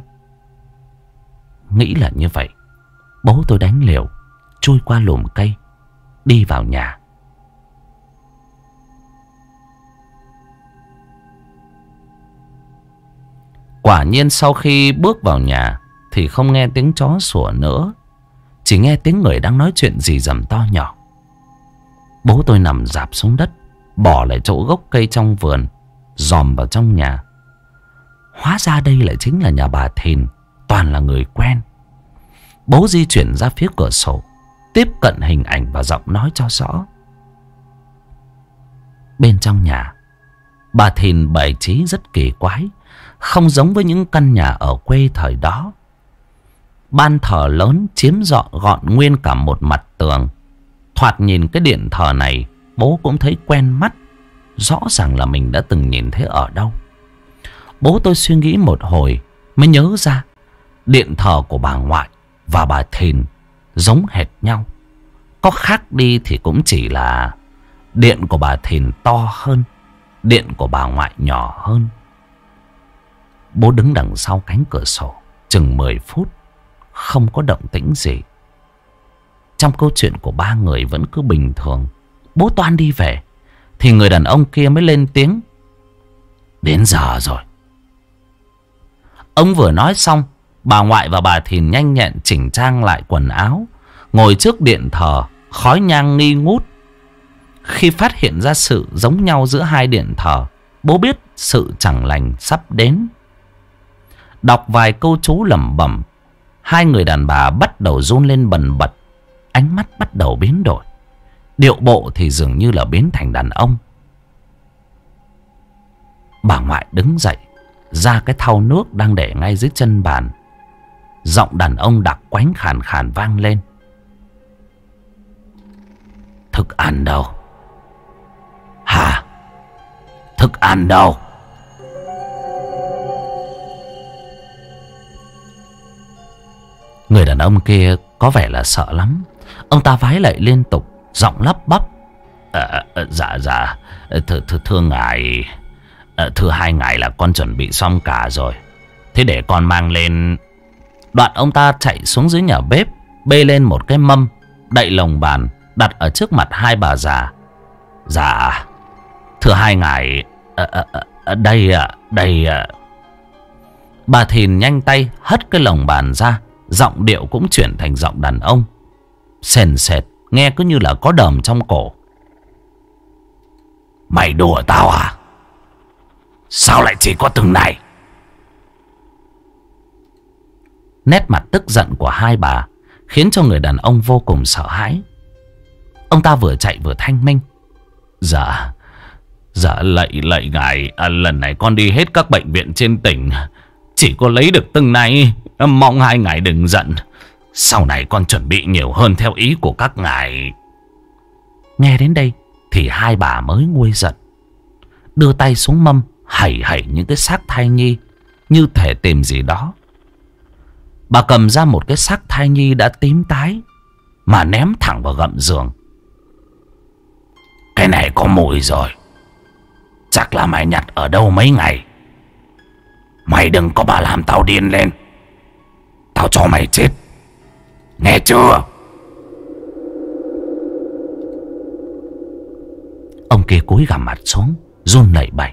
S1: Nghĩ là như vậy, bố tôi đánh liều chui qua lùm cây, đi vào nhà. Quả nhiên sau khi bước vào nhà thì không nghe tiếng chó sủa nữa, chỉ nghe tiếng người đang nói chuyện gì rầm to nhỏ. Bố tôi nằm rạp xuống đất, bỏ lại chỗ gốc cây trong vườn, dòm vào trong nhà. Hóa ra đây lại chính là nhà bà Thìn, toàn là người quen. Bố di chuyển ra phía cửa sổ, tiếp cận hình ảnh và giọng nói cho rõ. Bên trong nhà, bà Thìn bày trí rất kỳ quái, không giống với những căn nhà ở quê thời đó. Ban thờ lớn chiếm gọn nguyên cả một mặt tường. Thoạt nhìn cái điện thờ này bố cũng thấy quen mắt, rõ ràng là mình đã từng nhìn thấy ở đâu. Bố tôi suy nghĩ một hồi mới nhớ ra điện thờ của bà ngoại và bà Thìn giống hệt nhau. Có khác đi thì cũng chỉ là điện của bà Thìn to hơn, điện của bà ngoại nhỏ hơn. Bố đứng đằng sau cánh cửa sổ chừng 10 phút, không có động tĩnh gì. Trong câu chuyện của ba người vẫn cứ bình thường. Bố toan đi về thì người đàn ông kia mới lên tiếng: "Đến giờ rồi." Ông vừa nói xong, bà ngoại và bà Thìn nhanh nhẹn chỉnh trang lại quần áo, ngồi trước điện thờ, khói nhang nghi ngút. Khi phát hiện ra sự giống nhau giữa hai điện thờ, bố biết sự chẳng lành sắp đến. Đọc vài câu chú lẩm bẩm, hai người đàn bà bắt đầu run lên bần bật, ánh mắt bắt đầu biến đổi, điệu bộ thì dường như là biến thành đàn ông. Bà ngoại đứng dậy, ra cái thau nước đang để ngay dưới chân bàn. Giọng đàn ông đặc quánh khàn khàn vang lên: "Thức ăn đâu? Hả? Thức ăn đâu?" Người đàn ông kia có vẻ là sợ lắm. Ông ta vái lại liên tục, giọng lắp bắp: Dạ, thưa ngài, thưa hai ngài là con chuẩn bị xong cả rồi. Thế để con mang lên. Đoạn ông ta chạy xuống dưới nhà bếp, bê lên một cái mâm, đậy lồng bàn, đặt ở trước mặt hai bà già. Dạ, thưa hai ngài, đây. Bà Thìn nhanh tay hất cái lồng bàn ra, giọng điệu cũng chuyển thành giọng đàn ông, sền sệt, nghe cứ như là có đờm trong cổ: "Mày đùa tao à? Sao lại chỉ có từng này?" Nét mặt tức giận của hai bà khiến cho người đàn ông vô cùng sợ hãi. Ông ta vừa chạy vừa thanh minh: Dạ, lạy ngài, lần này con đi hết các bệnh viện trên tỉnh, chỉ có lấy được từng này. Mong hai ngài đừng giận, sau này con chuẩn bị nhiều hơn theo ý của các ngài. Nghe đến đây thì hai bà mới nguôi giận, đưa tay xuống mâm hẩy những cái xác thai nhi, như thể tìm gì đó. Bà cầm ra một cái xác thai nhi đã tím tái mà ném thẳng vào gầm giường. "Cái này có mùi rồi, chắc là mày nhặt ở đâu mấy ngày. Mày đừng có mà làm tao điên lên, tao cho mày chết, nghe chưa?" Ông kia cúi gằm mặt xuống, run lẩy bẩy: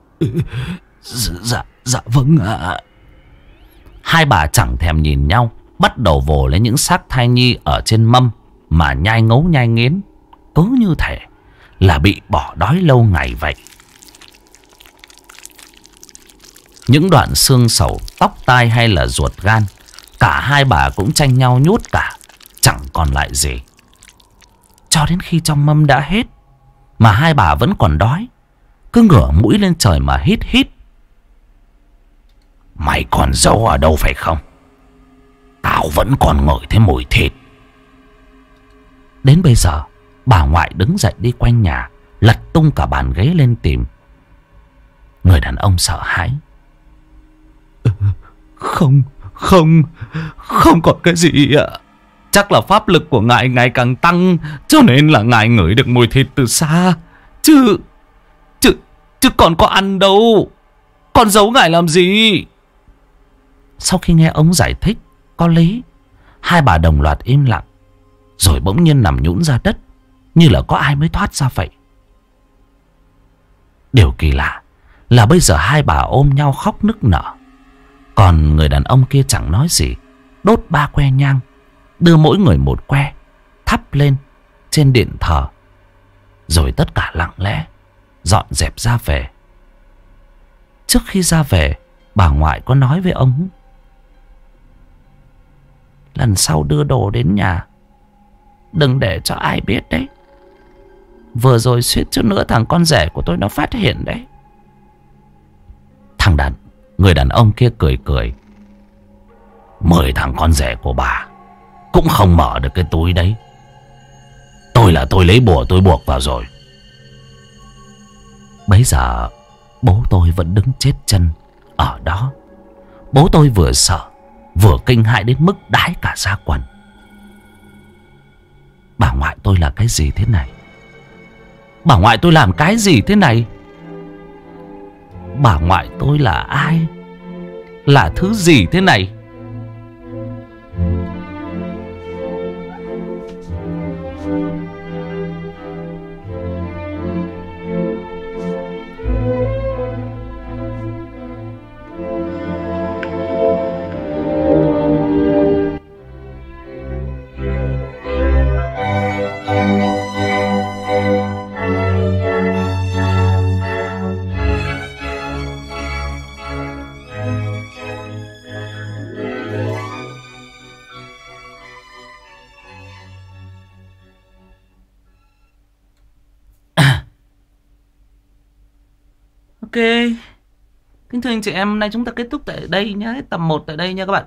S1: Dạ vâng ạ." Hai bà chẳng thèm nhìn nhau, bắt đầu vồ lấy những xác thai nhi ở trên mâm mà nhai ngấu nhai nghiến, cứ như thể là bị bỏ đói lâu ngày vậy. Những đoạn xương sầu, tóc tai hay là ruột gan, cả hai bà cũng tranh nhau nhút cả, chẳng còn lại gì. Cho đến khi trong mâm đã hết mà hai bà vẫn còn đói, cứ ngửa mũi lên trời mà hít hít: "Mày còn giấu ở đâu phải không? Tao vẫn còn ngửi thấy mùi thịt." Đến bây giờ bà ngoại đứng dậy đi quanh nhà, lật tung cả bàn ghế lên tìm. Người đàn ông sợ hãi: Không còn cái gì ạ. Chắc là pháp lực của ngài ngày càng tăng, cho nên là ngài ngửi được mùi thịt từ xa. Chứ còn có ăn đâu. Con giấu ngài làm gì?" Sau khi nghe ông giải thích có lý, hai bà đồng loạt im lặng, rồi bỗng nhiên nằm nhũn ra đất, như là có ai mới thoát ra vậy. Điều kỳ lạ là bây giờ hai bà ôm nhau khóc nức nở. Còn người đàn ông kia chẳng nói gì, đốt 3 que nhang, đưa mỗi người một que, thắp lên trên điện thờ. Rồi tất cả lặng lẽ dọn dẹp ra về. Trước khi ra về, bà ngoại có nói với ông: lần sau đưa đồ đến nhà đừng để cho ai biết đấy. Vừa rồi suýt chút nữa thằng con rể của tôi nó phát hiện đấy. Người đàn ông kia cười cười: 10 thằng con rể của bà cũng không mở được cái túi đấy. Tôi lấy bùa tôi buộc vào rồi. Bấy giờ bố tôi vẫn đứng chết chân ở đó. Bố tôi vừa sợ vừa kinh hãi đến mức đái cả da quần. Bà ngoại tôi là cái gì thế này? Bà ngoại tôi làm cái gì thế này? Bà ngoại tôi là ai? Là thứ gì thế này? Ok, kính thưa anh chị em, hôm nay chúng ta kết thúc tại đây nhé. Hết tập 1 tại đây nha các bạn.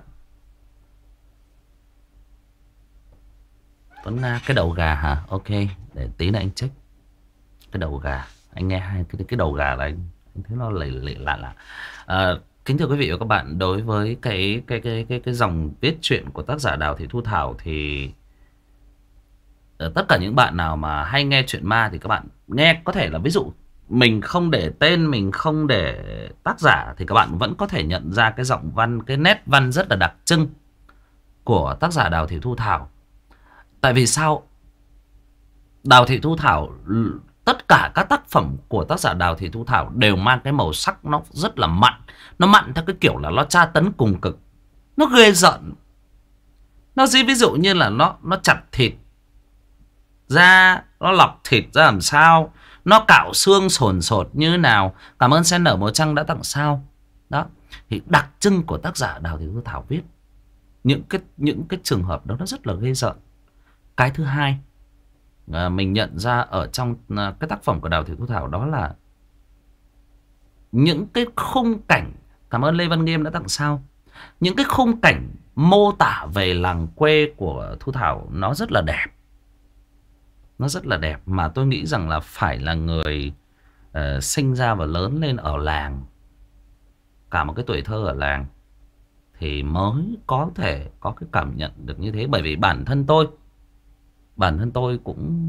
S1: Tuấn Nga, cái đầu gà hả? Ok, để tí nữa anh check. Cái đầu gà, anh nghe hai cái đầu gà là anh thấy nó lạ. Kính thưa quý vị và các bạn, đối với cái dòng viết truyện của tác giả Đào Thị Thu Thảo thì tất cả những bạn nào mà hay nghe truyện ma thì các bạn nghe có thể là, ví dụ mình không để tên, mình không để tác giả thì các bạn vẫn có thể nhận ra cái giọng văn, cái nét văn rất là đặc trưng của tác giả Đào Thị Thu Thảo. Tại vì sao? Đào Thị Thu Thảo, tất cả các tác phẩm của tác giả Đào Thị Thu Thảo đều mang cái màu sắc nó rất là mặn. Nó mặn theo cái kiểu là nó tra tấn cùng cực, nó ghê rợn. Nó ví dụ như là nó chặt thịt ra, nó lọc thịt ra làm sao, nó cạo xương sồn sột như thế nào. Cảm ơn Sen Nở Màu Trăng đã tặng sao. Đó, thì đặc trưng của tác giả Đào Thị Thu Thảo viết những cái trường hợp đó nó rất là ghê rợn. Cái thứ hai mình nhận ra ở trong cái tác phẩm của Đào Thị Thu Thảo đó là những cái khung cảnh. Cảm ơn Lê Văn Nghiêm đã tặng sao. Những cái khung cảnh mô tả về làng quê của Thu Thảo nó rất là đẹp. Nó rất là đẹp, mà tôi nghĩ rằng là phải là người sinh ra và lớn lên ở làng, cả một cái tuổi thơ ở làng, thì mới có thể có cái cảm nhận được như thế. Bởi vì bản thân tôi cũng,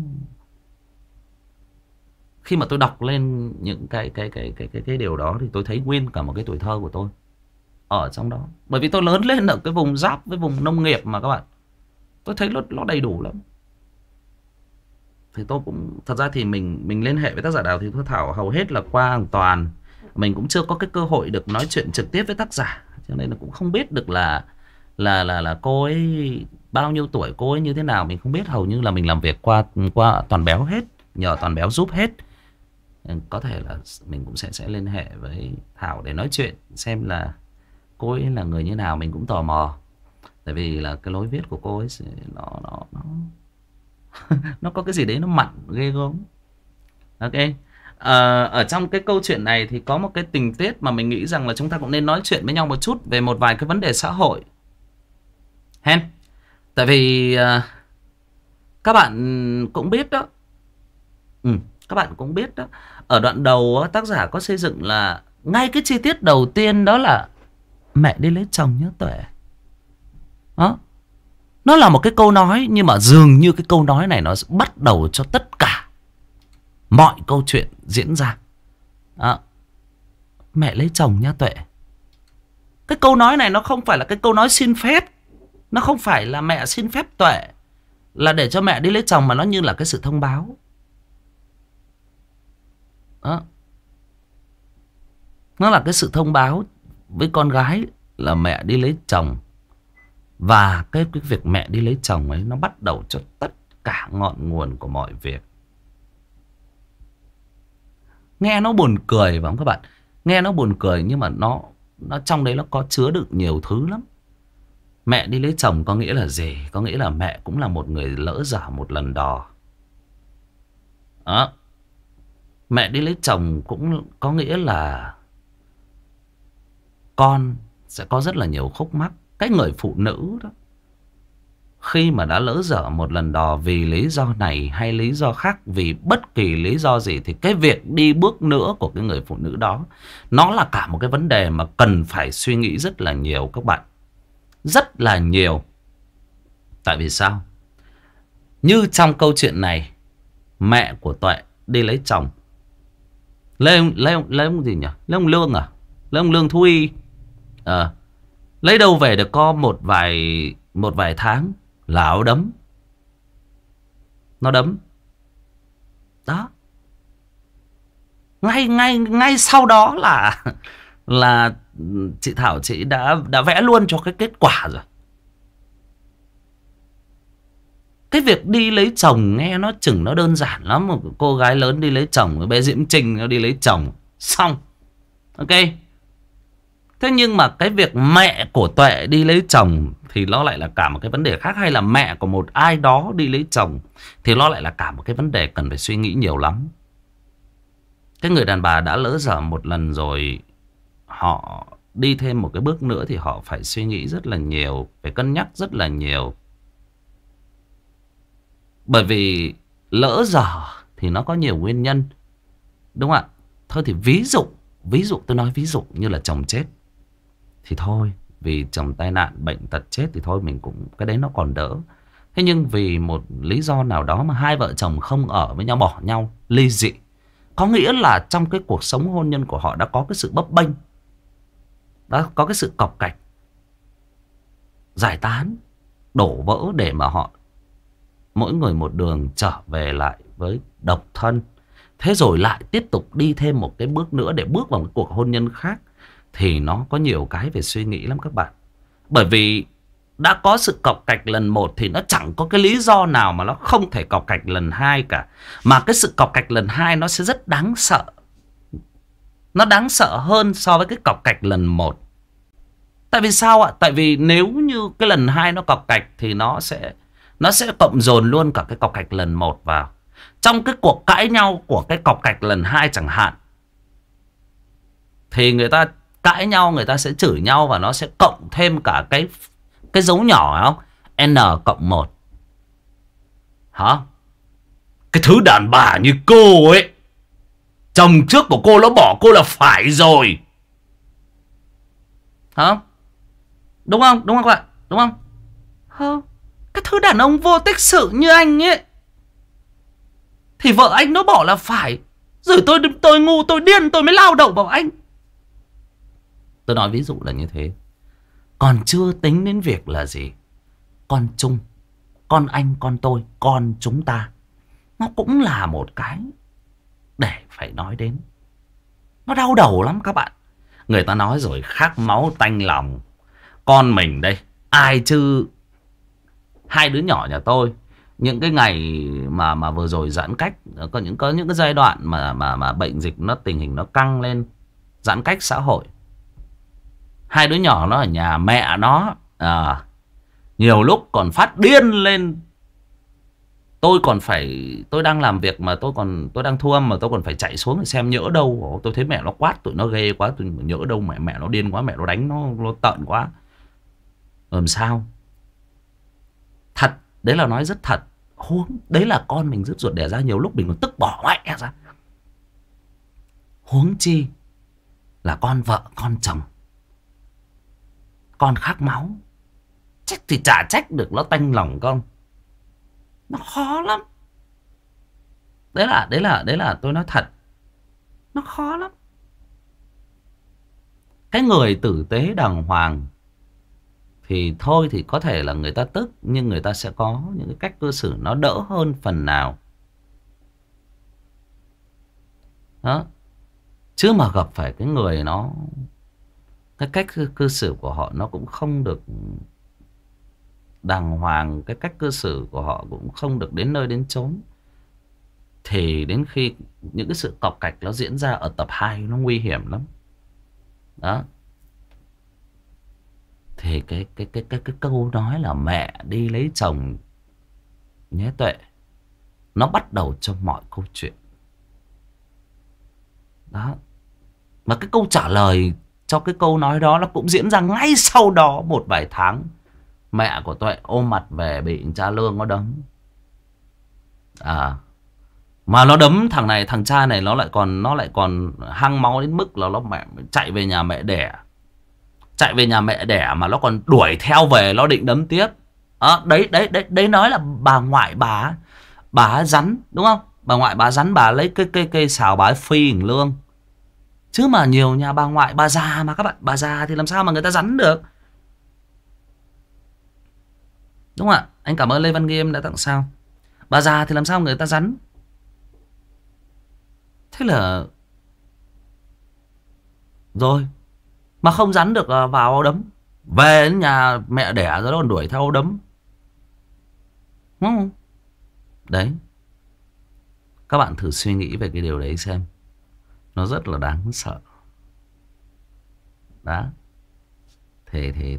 S1: khi mà tôi đọc lên những cái điều đó thì tôi thấy nguyên cả một cái tuổi thơ của tôi ở trong đó. Bởi vì tôi lớn lên ở cái vùng giáp với vùng nông nghiệp mà các bạn, tôi thấy nó đầy đủ lắm. Thì tôi cũng, thật ra thì mình liên hệ với tác giả Đào Thị Thu Thảo hầu hết là qua thằng Toàn. Mình cũng chưa có cái cơ hội được nói chuyện trực tiếp với tác giả, cho nên là cũng không biết được là cô ấy bao nhiêu tuổi, cô ấy như thế nào mình không biết. Hầu như là mình làm việc qua Toàn Béo hết, nhờ Toàn Béo giúp hết. Có thể là mình cũng sẽ liên hệ với Thảo để nói chuyện xem là cô ấy là người như nào. Mình cũng tò mò, tại vì là cái lối viết của cô ấy nó có cái gì đấy nó mặn ghê gớm. Ok. Ở trong cái câu chuyện này thì có một cái tình tiết mà mình nghĩ rằng là chúng ta cũng nên nói chuyện với nhau một chút về một vài cái vấn đề xã hội. Hen. Tại vì các bạn cũng biết đó. Các bạn cũng biết đó. Ở đoạn đầu tác giả có xây dựng là ngay cái chi tiết đầu tiên đó là mẹ đi lấy chồng nhớ Tuệ. Đó. Nó là một cái câu nói, nhưng mà dường như cái câu nói này nó bắt đầu cho tất cả mọi câu chuyện diễn ra. Đó. Mẹ lấy chồng nhá Tuệ. Cái câu nói này nó không phải là cái câu nói xin phép. Nó không phải là mẹ xin phép Tuệ, là để cho mẹ đi lấy chồng, mà nó như là cái sự thông báo. Đó. Nó là cái sự thông báo với con gái là mẹ đi lấy chồng. Và cái việc mẹ đi lấy chồng ấy nó bắt đầu cho tất cả ngọn nguồn của mọi việc. Nghe nó buồn cười phải không các bạn? Nghe nó buồn cười nhưng mà nó trong đấy nó có chứa đựng nhiều thứ lắm. Mẹ đi lấy chồng có nghĩa là gì? Có nghĩa là mẹ cũng là một người lỡ dở một lần đò. Đó. Mẹ đi lấy chồng cũng có nghĩa là con sẽ có rất là nhiều khúc mắc. Cái người phụ nữ đó, khi mà đã lỡ dở một lần đò vì lý do này hay lý do khác, vì bất kỳ lý do gì, thì cái việc đi bước nữa của cái người phụ nữ đó, nó là cả một cái vấn đề mà cần phải suy nghĩ rất là nhiều các bạn. Rất là nhiều. Tại vì sao? Như trong câu chuyện này, mẹ của Tuệ đi lấy chồng. Lấy ông gì nhỉ? Lấy ông Lương à? Lấy ông Lương Thú Y. Lấy đâu về được có một vài tháng là áo đấm. Nó đấm. Đó. Ngay sau đó là chị Thảo chị đã vẽ luôn cho cái kết quả rồi. Cái việc đi lấy chồng nghe nó chừng nó đơn giản lắm. Một cô gái lớn đi lấy chồng, bé Diễm Trinh nó đi lấy chồng, xong. Ok. Thế nhưng mà cái việc mẹ của Tuệ đi lấy chồng thì nó lại là cả một cái vấn đề khác. Hay là mẹ của một ai đó đi lấy chồng thì nó lại là cả một cái vấn đề cần phải suy nghĩ nhiều lắm. Cái người đàn bà đã lỡ dở một lần rồi, họ đi thêm một cái bước nữa thì họ phải suy nghĩ rất là nhiều, phải cân nhắc rất là nhiều. Bởi vì lỡ dở thì nó có nhiều nguyên nhân, đúng không ạ? Thôi thì ví dụ tôi nói ví dụ như là chồng chết thì thôi, vì chồng tai nạn bệnh tật chết thì thôi mình cũng, cái đấy nó còn đỡ. Thế nhưng vì một lý do nào đó mà hai vợ chồng không ở với nhau, bỏ nhau, ly dị, có nghĩa là trong cái cuộc sống hôn nhân của họ đã có cái sự bấp bênh, đã có cái sự cọc cạch, giải tán, đổ vỡ để mà họ mỗi người một đường trở về lại với độc thân. Thế rồi lại tiếp tục đi thêm một cái bước nữa để bước vào một cuộc hôn nhân khác. Thì nó có nhiều cái về suy nghĩ lắm các bạn. Bởi vì đã có sự cọc cạch lần một thì nó chẳng có cái lý do nào mà nó không thể cọc cạch lần hai cả. Mà cái sự cọc cạch lần hai nó sẽ rất đáng sợ. Nó đáng sợ hơn so với cái cọc cạch lần một. Tại vì sao ạ? Tại vì nếu như cái lần hai nó cọc cạch thì nó sẽ cộng dồn luôn cả cái cọc cạch lần một vào. Trong cái cuộc cãi nhau của cái cọc cạch lần hai chẳng hạn, thì người ta cãi nhau, người ta sẽ chửi nhau và nó sẽ cộng thêm cả cái dấu nhỏ không? N cộng 1. Hả? Cái thứ đàn bà như cô ấy, chồng trước của cô nó bỏ cô là phải rồi. Hả? Đúng không? Đúng không các bạn? Đúng không? Hả? Cái thứ đàn ông vô tích sự như anh ấy thì vợ anh nó bỏ là phải. Rồi tôi ngu, tôi điên, tôi mới lao đầu vào anh. Tôi nói ví dụ là như thế. Còn chưa tính đến việc là gì? Con Trung, con anh, con tôi, con chúng ta, nó cũng là một cái để phải nói đến. Nó đau đầu lắm các bạn. Người ta nói rồi, khát máu tanh lòng. Con mình đây, ai chứ. Hai đứa nhỏ nhà tôi, những cái ngày mà vừa rồi giãn cách, có những cái giai đoạn mà bệnh dịch nó, tình hình nó căng lên, giãn cách xã hội, hai đứa nhỏ nó ở nhà mẹ nó, nhiều lúc còn phát điên lên. Tôi đang làm việc mà tôi đang thu âm mà tôi còn phải chạy xuống để xem nhỡ đâu. Tôi thấy mẹ nó quát tụi nó ghê quá, tôi nhỡ đâu mẹ nó điên quá, mẹ nó đánh nó tợn quá. Làm sao? Thật, đấy là nói rất thật. Huống đấy là con mình rứt ruột đẻ ra, nhiều lúc mình còn tức bỏ mẹ ra. Huống chi là con vợ, con chồng, con khác máu. Trách thì chả trách được nó tanh lòng con. Nó khó lắm. Đấy là tôi nói thật. Nó khó lắm. Cái người tử tế đàng hoàng thì thôi thì có thể là người ta tức, nhưng người ta sẽ có những cái cách cư xử nó đỡ hơn phần nào. Đó. Chứ mà gặp phải cái người nó, cái cách cư xử của họ nó cũng không được đàng hoàng, cái cách cư xử của họ cũng không được đến nơi đến chốn, thì đến khi những cái sự cọc cạch nó diễn ra ở tập 2 nó nguy hiểm lắm. Đó. Thì cái câu nói là mẹ đi lấy chồng nhé Tuệ, nó bắt đầu cho mọi câu chuyện. Đó. Mà cái câu trả lời cho cái câu nói đó nó cũng diễn ra ngay sau đó một vài tháng. Mẹ của Tuệ ôm mặt về bị cha Lương nó đấm. Mà nó đấm thằng này, thằng cha này nó lại còn hăng máu đến mức là nó mẹ chạy về nhà mẹ đẻ. Chạy về nhà mẹ đẻ mà nó còn đuổi theo về, nó định đấm tiếp. Đấy nói là bà ngoại bà rắn đúng không? Bà ngoại bà rắn, bà lấy cây xào bà phi thằng Lương. Chứ mà nhiều nhà bà ngoại bà già mà các bạn, bà già thì làm sao mà người ta rắn được. Đúng không ạ? Anh cảm ơn Lê Văn Nghiêm đã tặng sao. Bà già thì làm sao người ta rắn. Thế là rồi mà không rắn được vào đấm. Về đến nhà mẹ đẻ rồi còn đuổi theo đấm. Đúng không? Đấy. Các bạn thử suy nghĩ về cái điều đấy xem. Nó rất là đáng sợ. Đó. Thì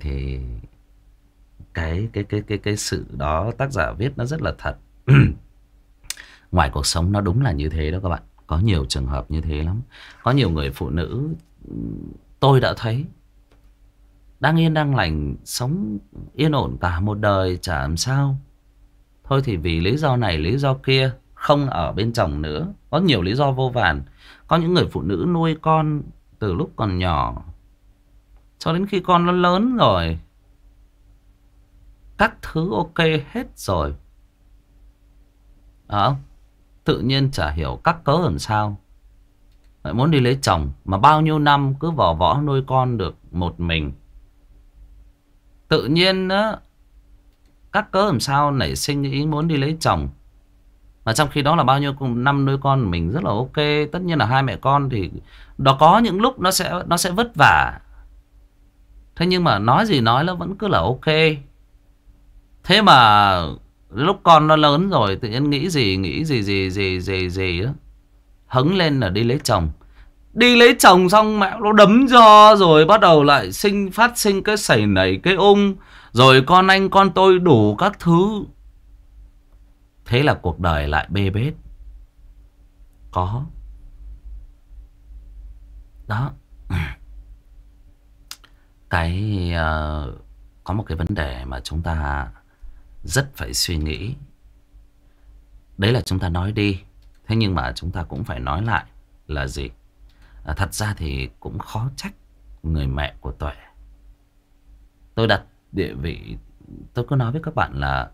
S1: cái sự đó tác giả viết nó rất là thật. Ngoài cuộc sống nó đúng là như thế đó các bạn. Có nhiều trường hợp như thế lắm. Có nhiều người phụ nữ tôi đã thấy đang yên đang lành, sống yên ổn cả một đời chả làm sao. Thôi thì vì lý do này lý do kia không ở bên chồng nữa. Có nhiều lý do vô vàn. Có những người phụ nữ nuôi con từ lúc còn nhỏ cho đến khi con nó lớn rồi, các thứ ok hết rồi. Tự nhiên chả hiểu các cớ làm sao lại muốn đi lấy chồng. Mà bao nhiêu năm cứ vỏ võ nuôi con được một mình. Tự nhiên đó, các cớ làm sao nảy sinh ý muốn đi lấy chồng. Mà trong khi đó là bao nhiêu năm nuôi con mình rất là ok. Tất nhiên là hai mẹ con thì đó có những lúc nó sẽ vất vả. Thế nhưng mà nói gì nói nó vẫn cứ là ok. Thế mà lúc con nó lớn rồi tự nhiên nghĩ gì đó, hứng lên là đi lấy chồng. Đi lấy chồng xong mẹ nó đấm cho, rồi bắt đầu lại phát sinh cái sảy nảy cái ung, rồi con anh con tôi đủ các thứ. Thế là cuộc đời lại bê bết. Có. Đó. Có một cái vấn đề mà chúng ta rất phải suy nghĩ. Đấy là chúng ta nói đi, thế nhưng mà chúng ta cũng phải nói lại là gì? Thật ra thì cũng khó trách người mẹ của Tuệ. Tôi đặt địa vị, tôi cứ nói với các bạn là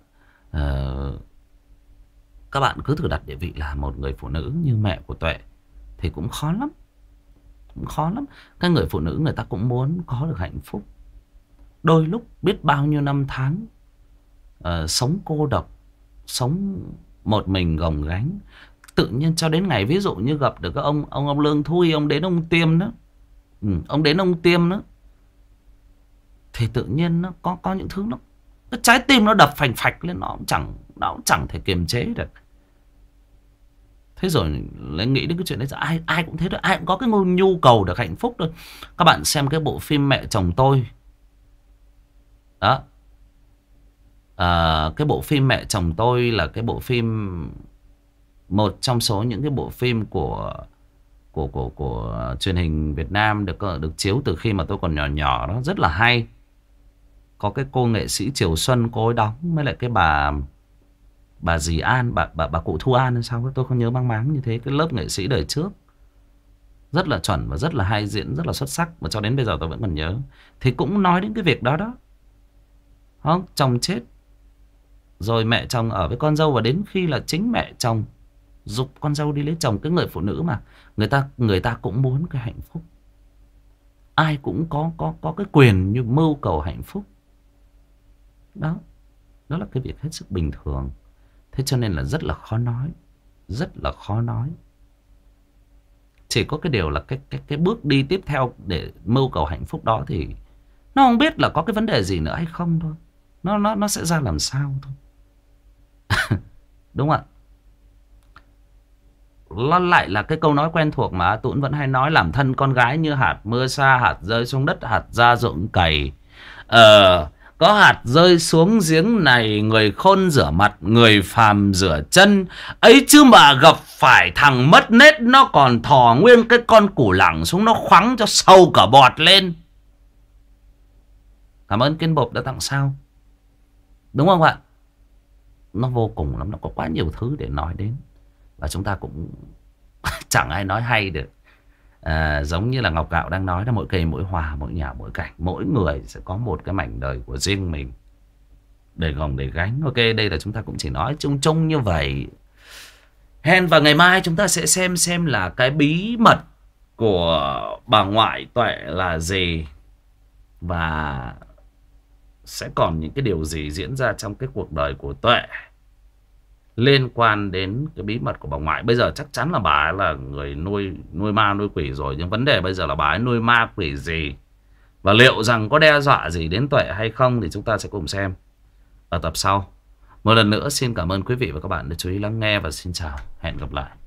S1: các bạn cứ thử đặt địa vị là một người phụ nữ như mẹ của Tuệ thì cũng khó lắm. Cũng khó lắm. Cái người phụ nữ người ta cũng muốn có được hạnh phúc. Đôi lúc biết bao nhiêu năm tháng sống cô độc, sống một mình gồng gánh, tự nhiên cho đến ngày ví dụ như gặp được cái ông Lương Thui, ông đến ông tiêm đó. Ông đến ông tiêm đó. Thì tự nhiên nó có những thứ nó cái trái tim nó đập phành phạch lên, nó cũng chẳng thể kiềm chế được. Thế rồi lại nghĩ đến cái chuyện đấy, ai cũng thế thôi, ai cũng có cái nhu cầu được hạnh phúc thôi. Các bạn xem cái bộ phim Mẹ Chồng Tôi. Đó. Cái bộ phim Mẹ Chồng Tôi là cái bộ phim, một trong số những cái bộ phim của truyền hình Việt Nam được chiếu từ khi mà tôi còn nhỏ đó, rất là hay. Có cái cô nghệ sĩ Triều Xuân, cô ấy đóng với lại cái bà dì An, bà cụ Thu An hay sao, tôi không nhớ mang máng như thế. Cái lớp nghệ sĩ đời trước rất là chuẩn và rất là hay, diễn rất là xuất sắc, và cho đến bây giờ tôi vẫn còn nhớ. Thì cũng nói đến cái việc đó đó. Không, chồng chết rồi mẹ chồng ở với con dâu, và đến khi là chính mẹ chồng giục con dâu đi lấy chồng. Cái người phụ nữ mà người ta cũng muốn cái hạnh phúc. Ai cũng có cái quyền như mưu cầu hạnh phúc. Đó, đó là cái việc hết sức bình thường. Thế cho nên là rất là khó nói, rất là khó nói. Chỉ có cái điều là cái bước đi tiếp theo để mưu cầu hạnh phúc đó thì nó không biết là có cái vấn đề gì nữa hay không thôi. Nó sẽ ra làm sao thôi. Đúng không ạ? Nó lại là cái câu nói quen thuộc mà Tụi vẫn hay nói, làm thân con gái như hạt mưa sa, hạt rơi xuống đất, hạt ra ruộng cày. Có hạt rơi xuống giếng này, người khôn rửa mặt, người phàm rửa chân. Ấy chứ mà gặp phải thằng mất nết, nó còn thò nguyên cái con củ lẳng xuống, nó khoắng cho sâu cả bọt lên. Cảm ơn Kiên Bộp đã tặng sao. Đúng không ạ? Nó vô cùng lắm, nó có quá nhiều thứ để nói đến. Và chúng ta cũng chẳng ai nói hay được. Giống như là Ngọc Gạo đang nói là mỗi cây mỗi hòa, mỗi nhà mỗi cảnh. Mỗi người sẽ có một cái mảnh đời của riêng mình để gồng để gánh. Ok, đây là chúng ta cũng chỉ nói chung chung như vậy. Hẹn vào ngày mai chúng ta sẽ xem là cái bí mật của bà ngoại Tuệ là gì. Và sẽ còn những cái điều gì diễn ra trong cái cuộc đời của Tuệ liên quan đến cái bí mật của bà ngoại. Bây giờ chắc chắn là bà ấy là người nuôi ma nuôi quỷ rồi. Nhưng vấn đề bây giờ là bà ấy nuôi ma quỷ gì, và liệu rằng có đe dọa gì đến Tuệ hay không, thì chúng ta sẽ cùng xem ở tập sau. Một lần nữa xin cảm ơn quý vị và các bạn đã chú ý lắng nghe, và xin chào, hẹn gặp lại.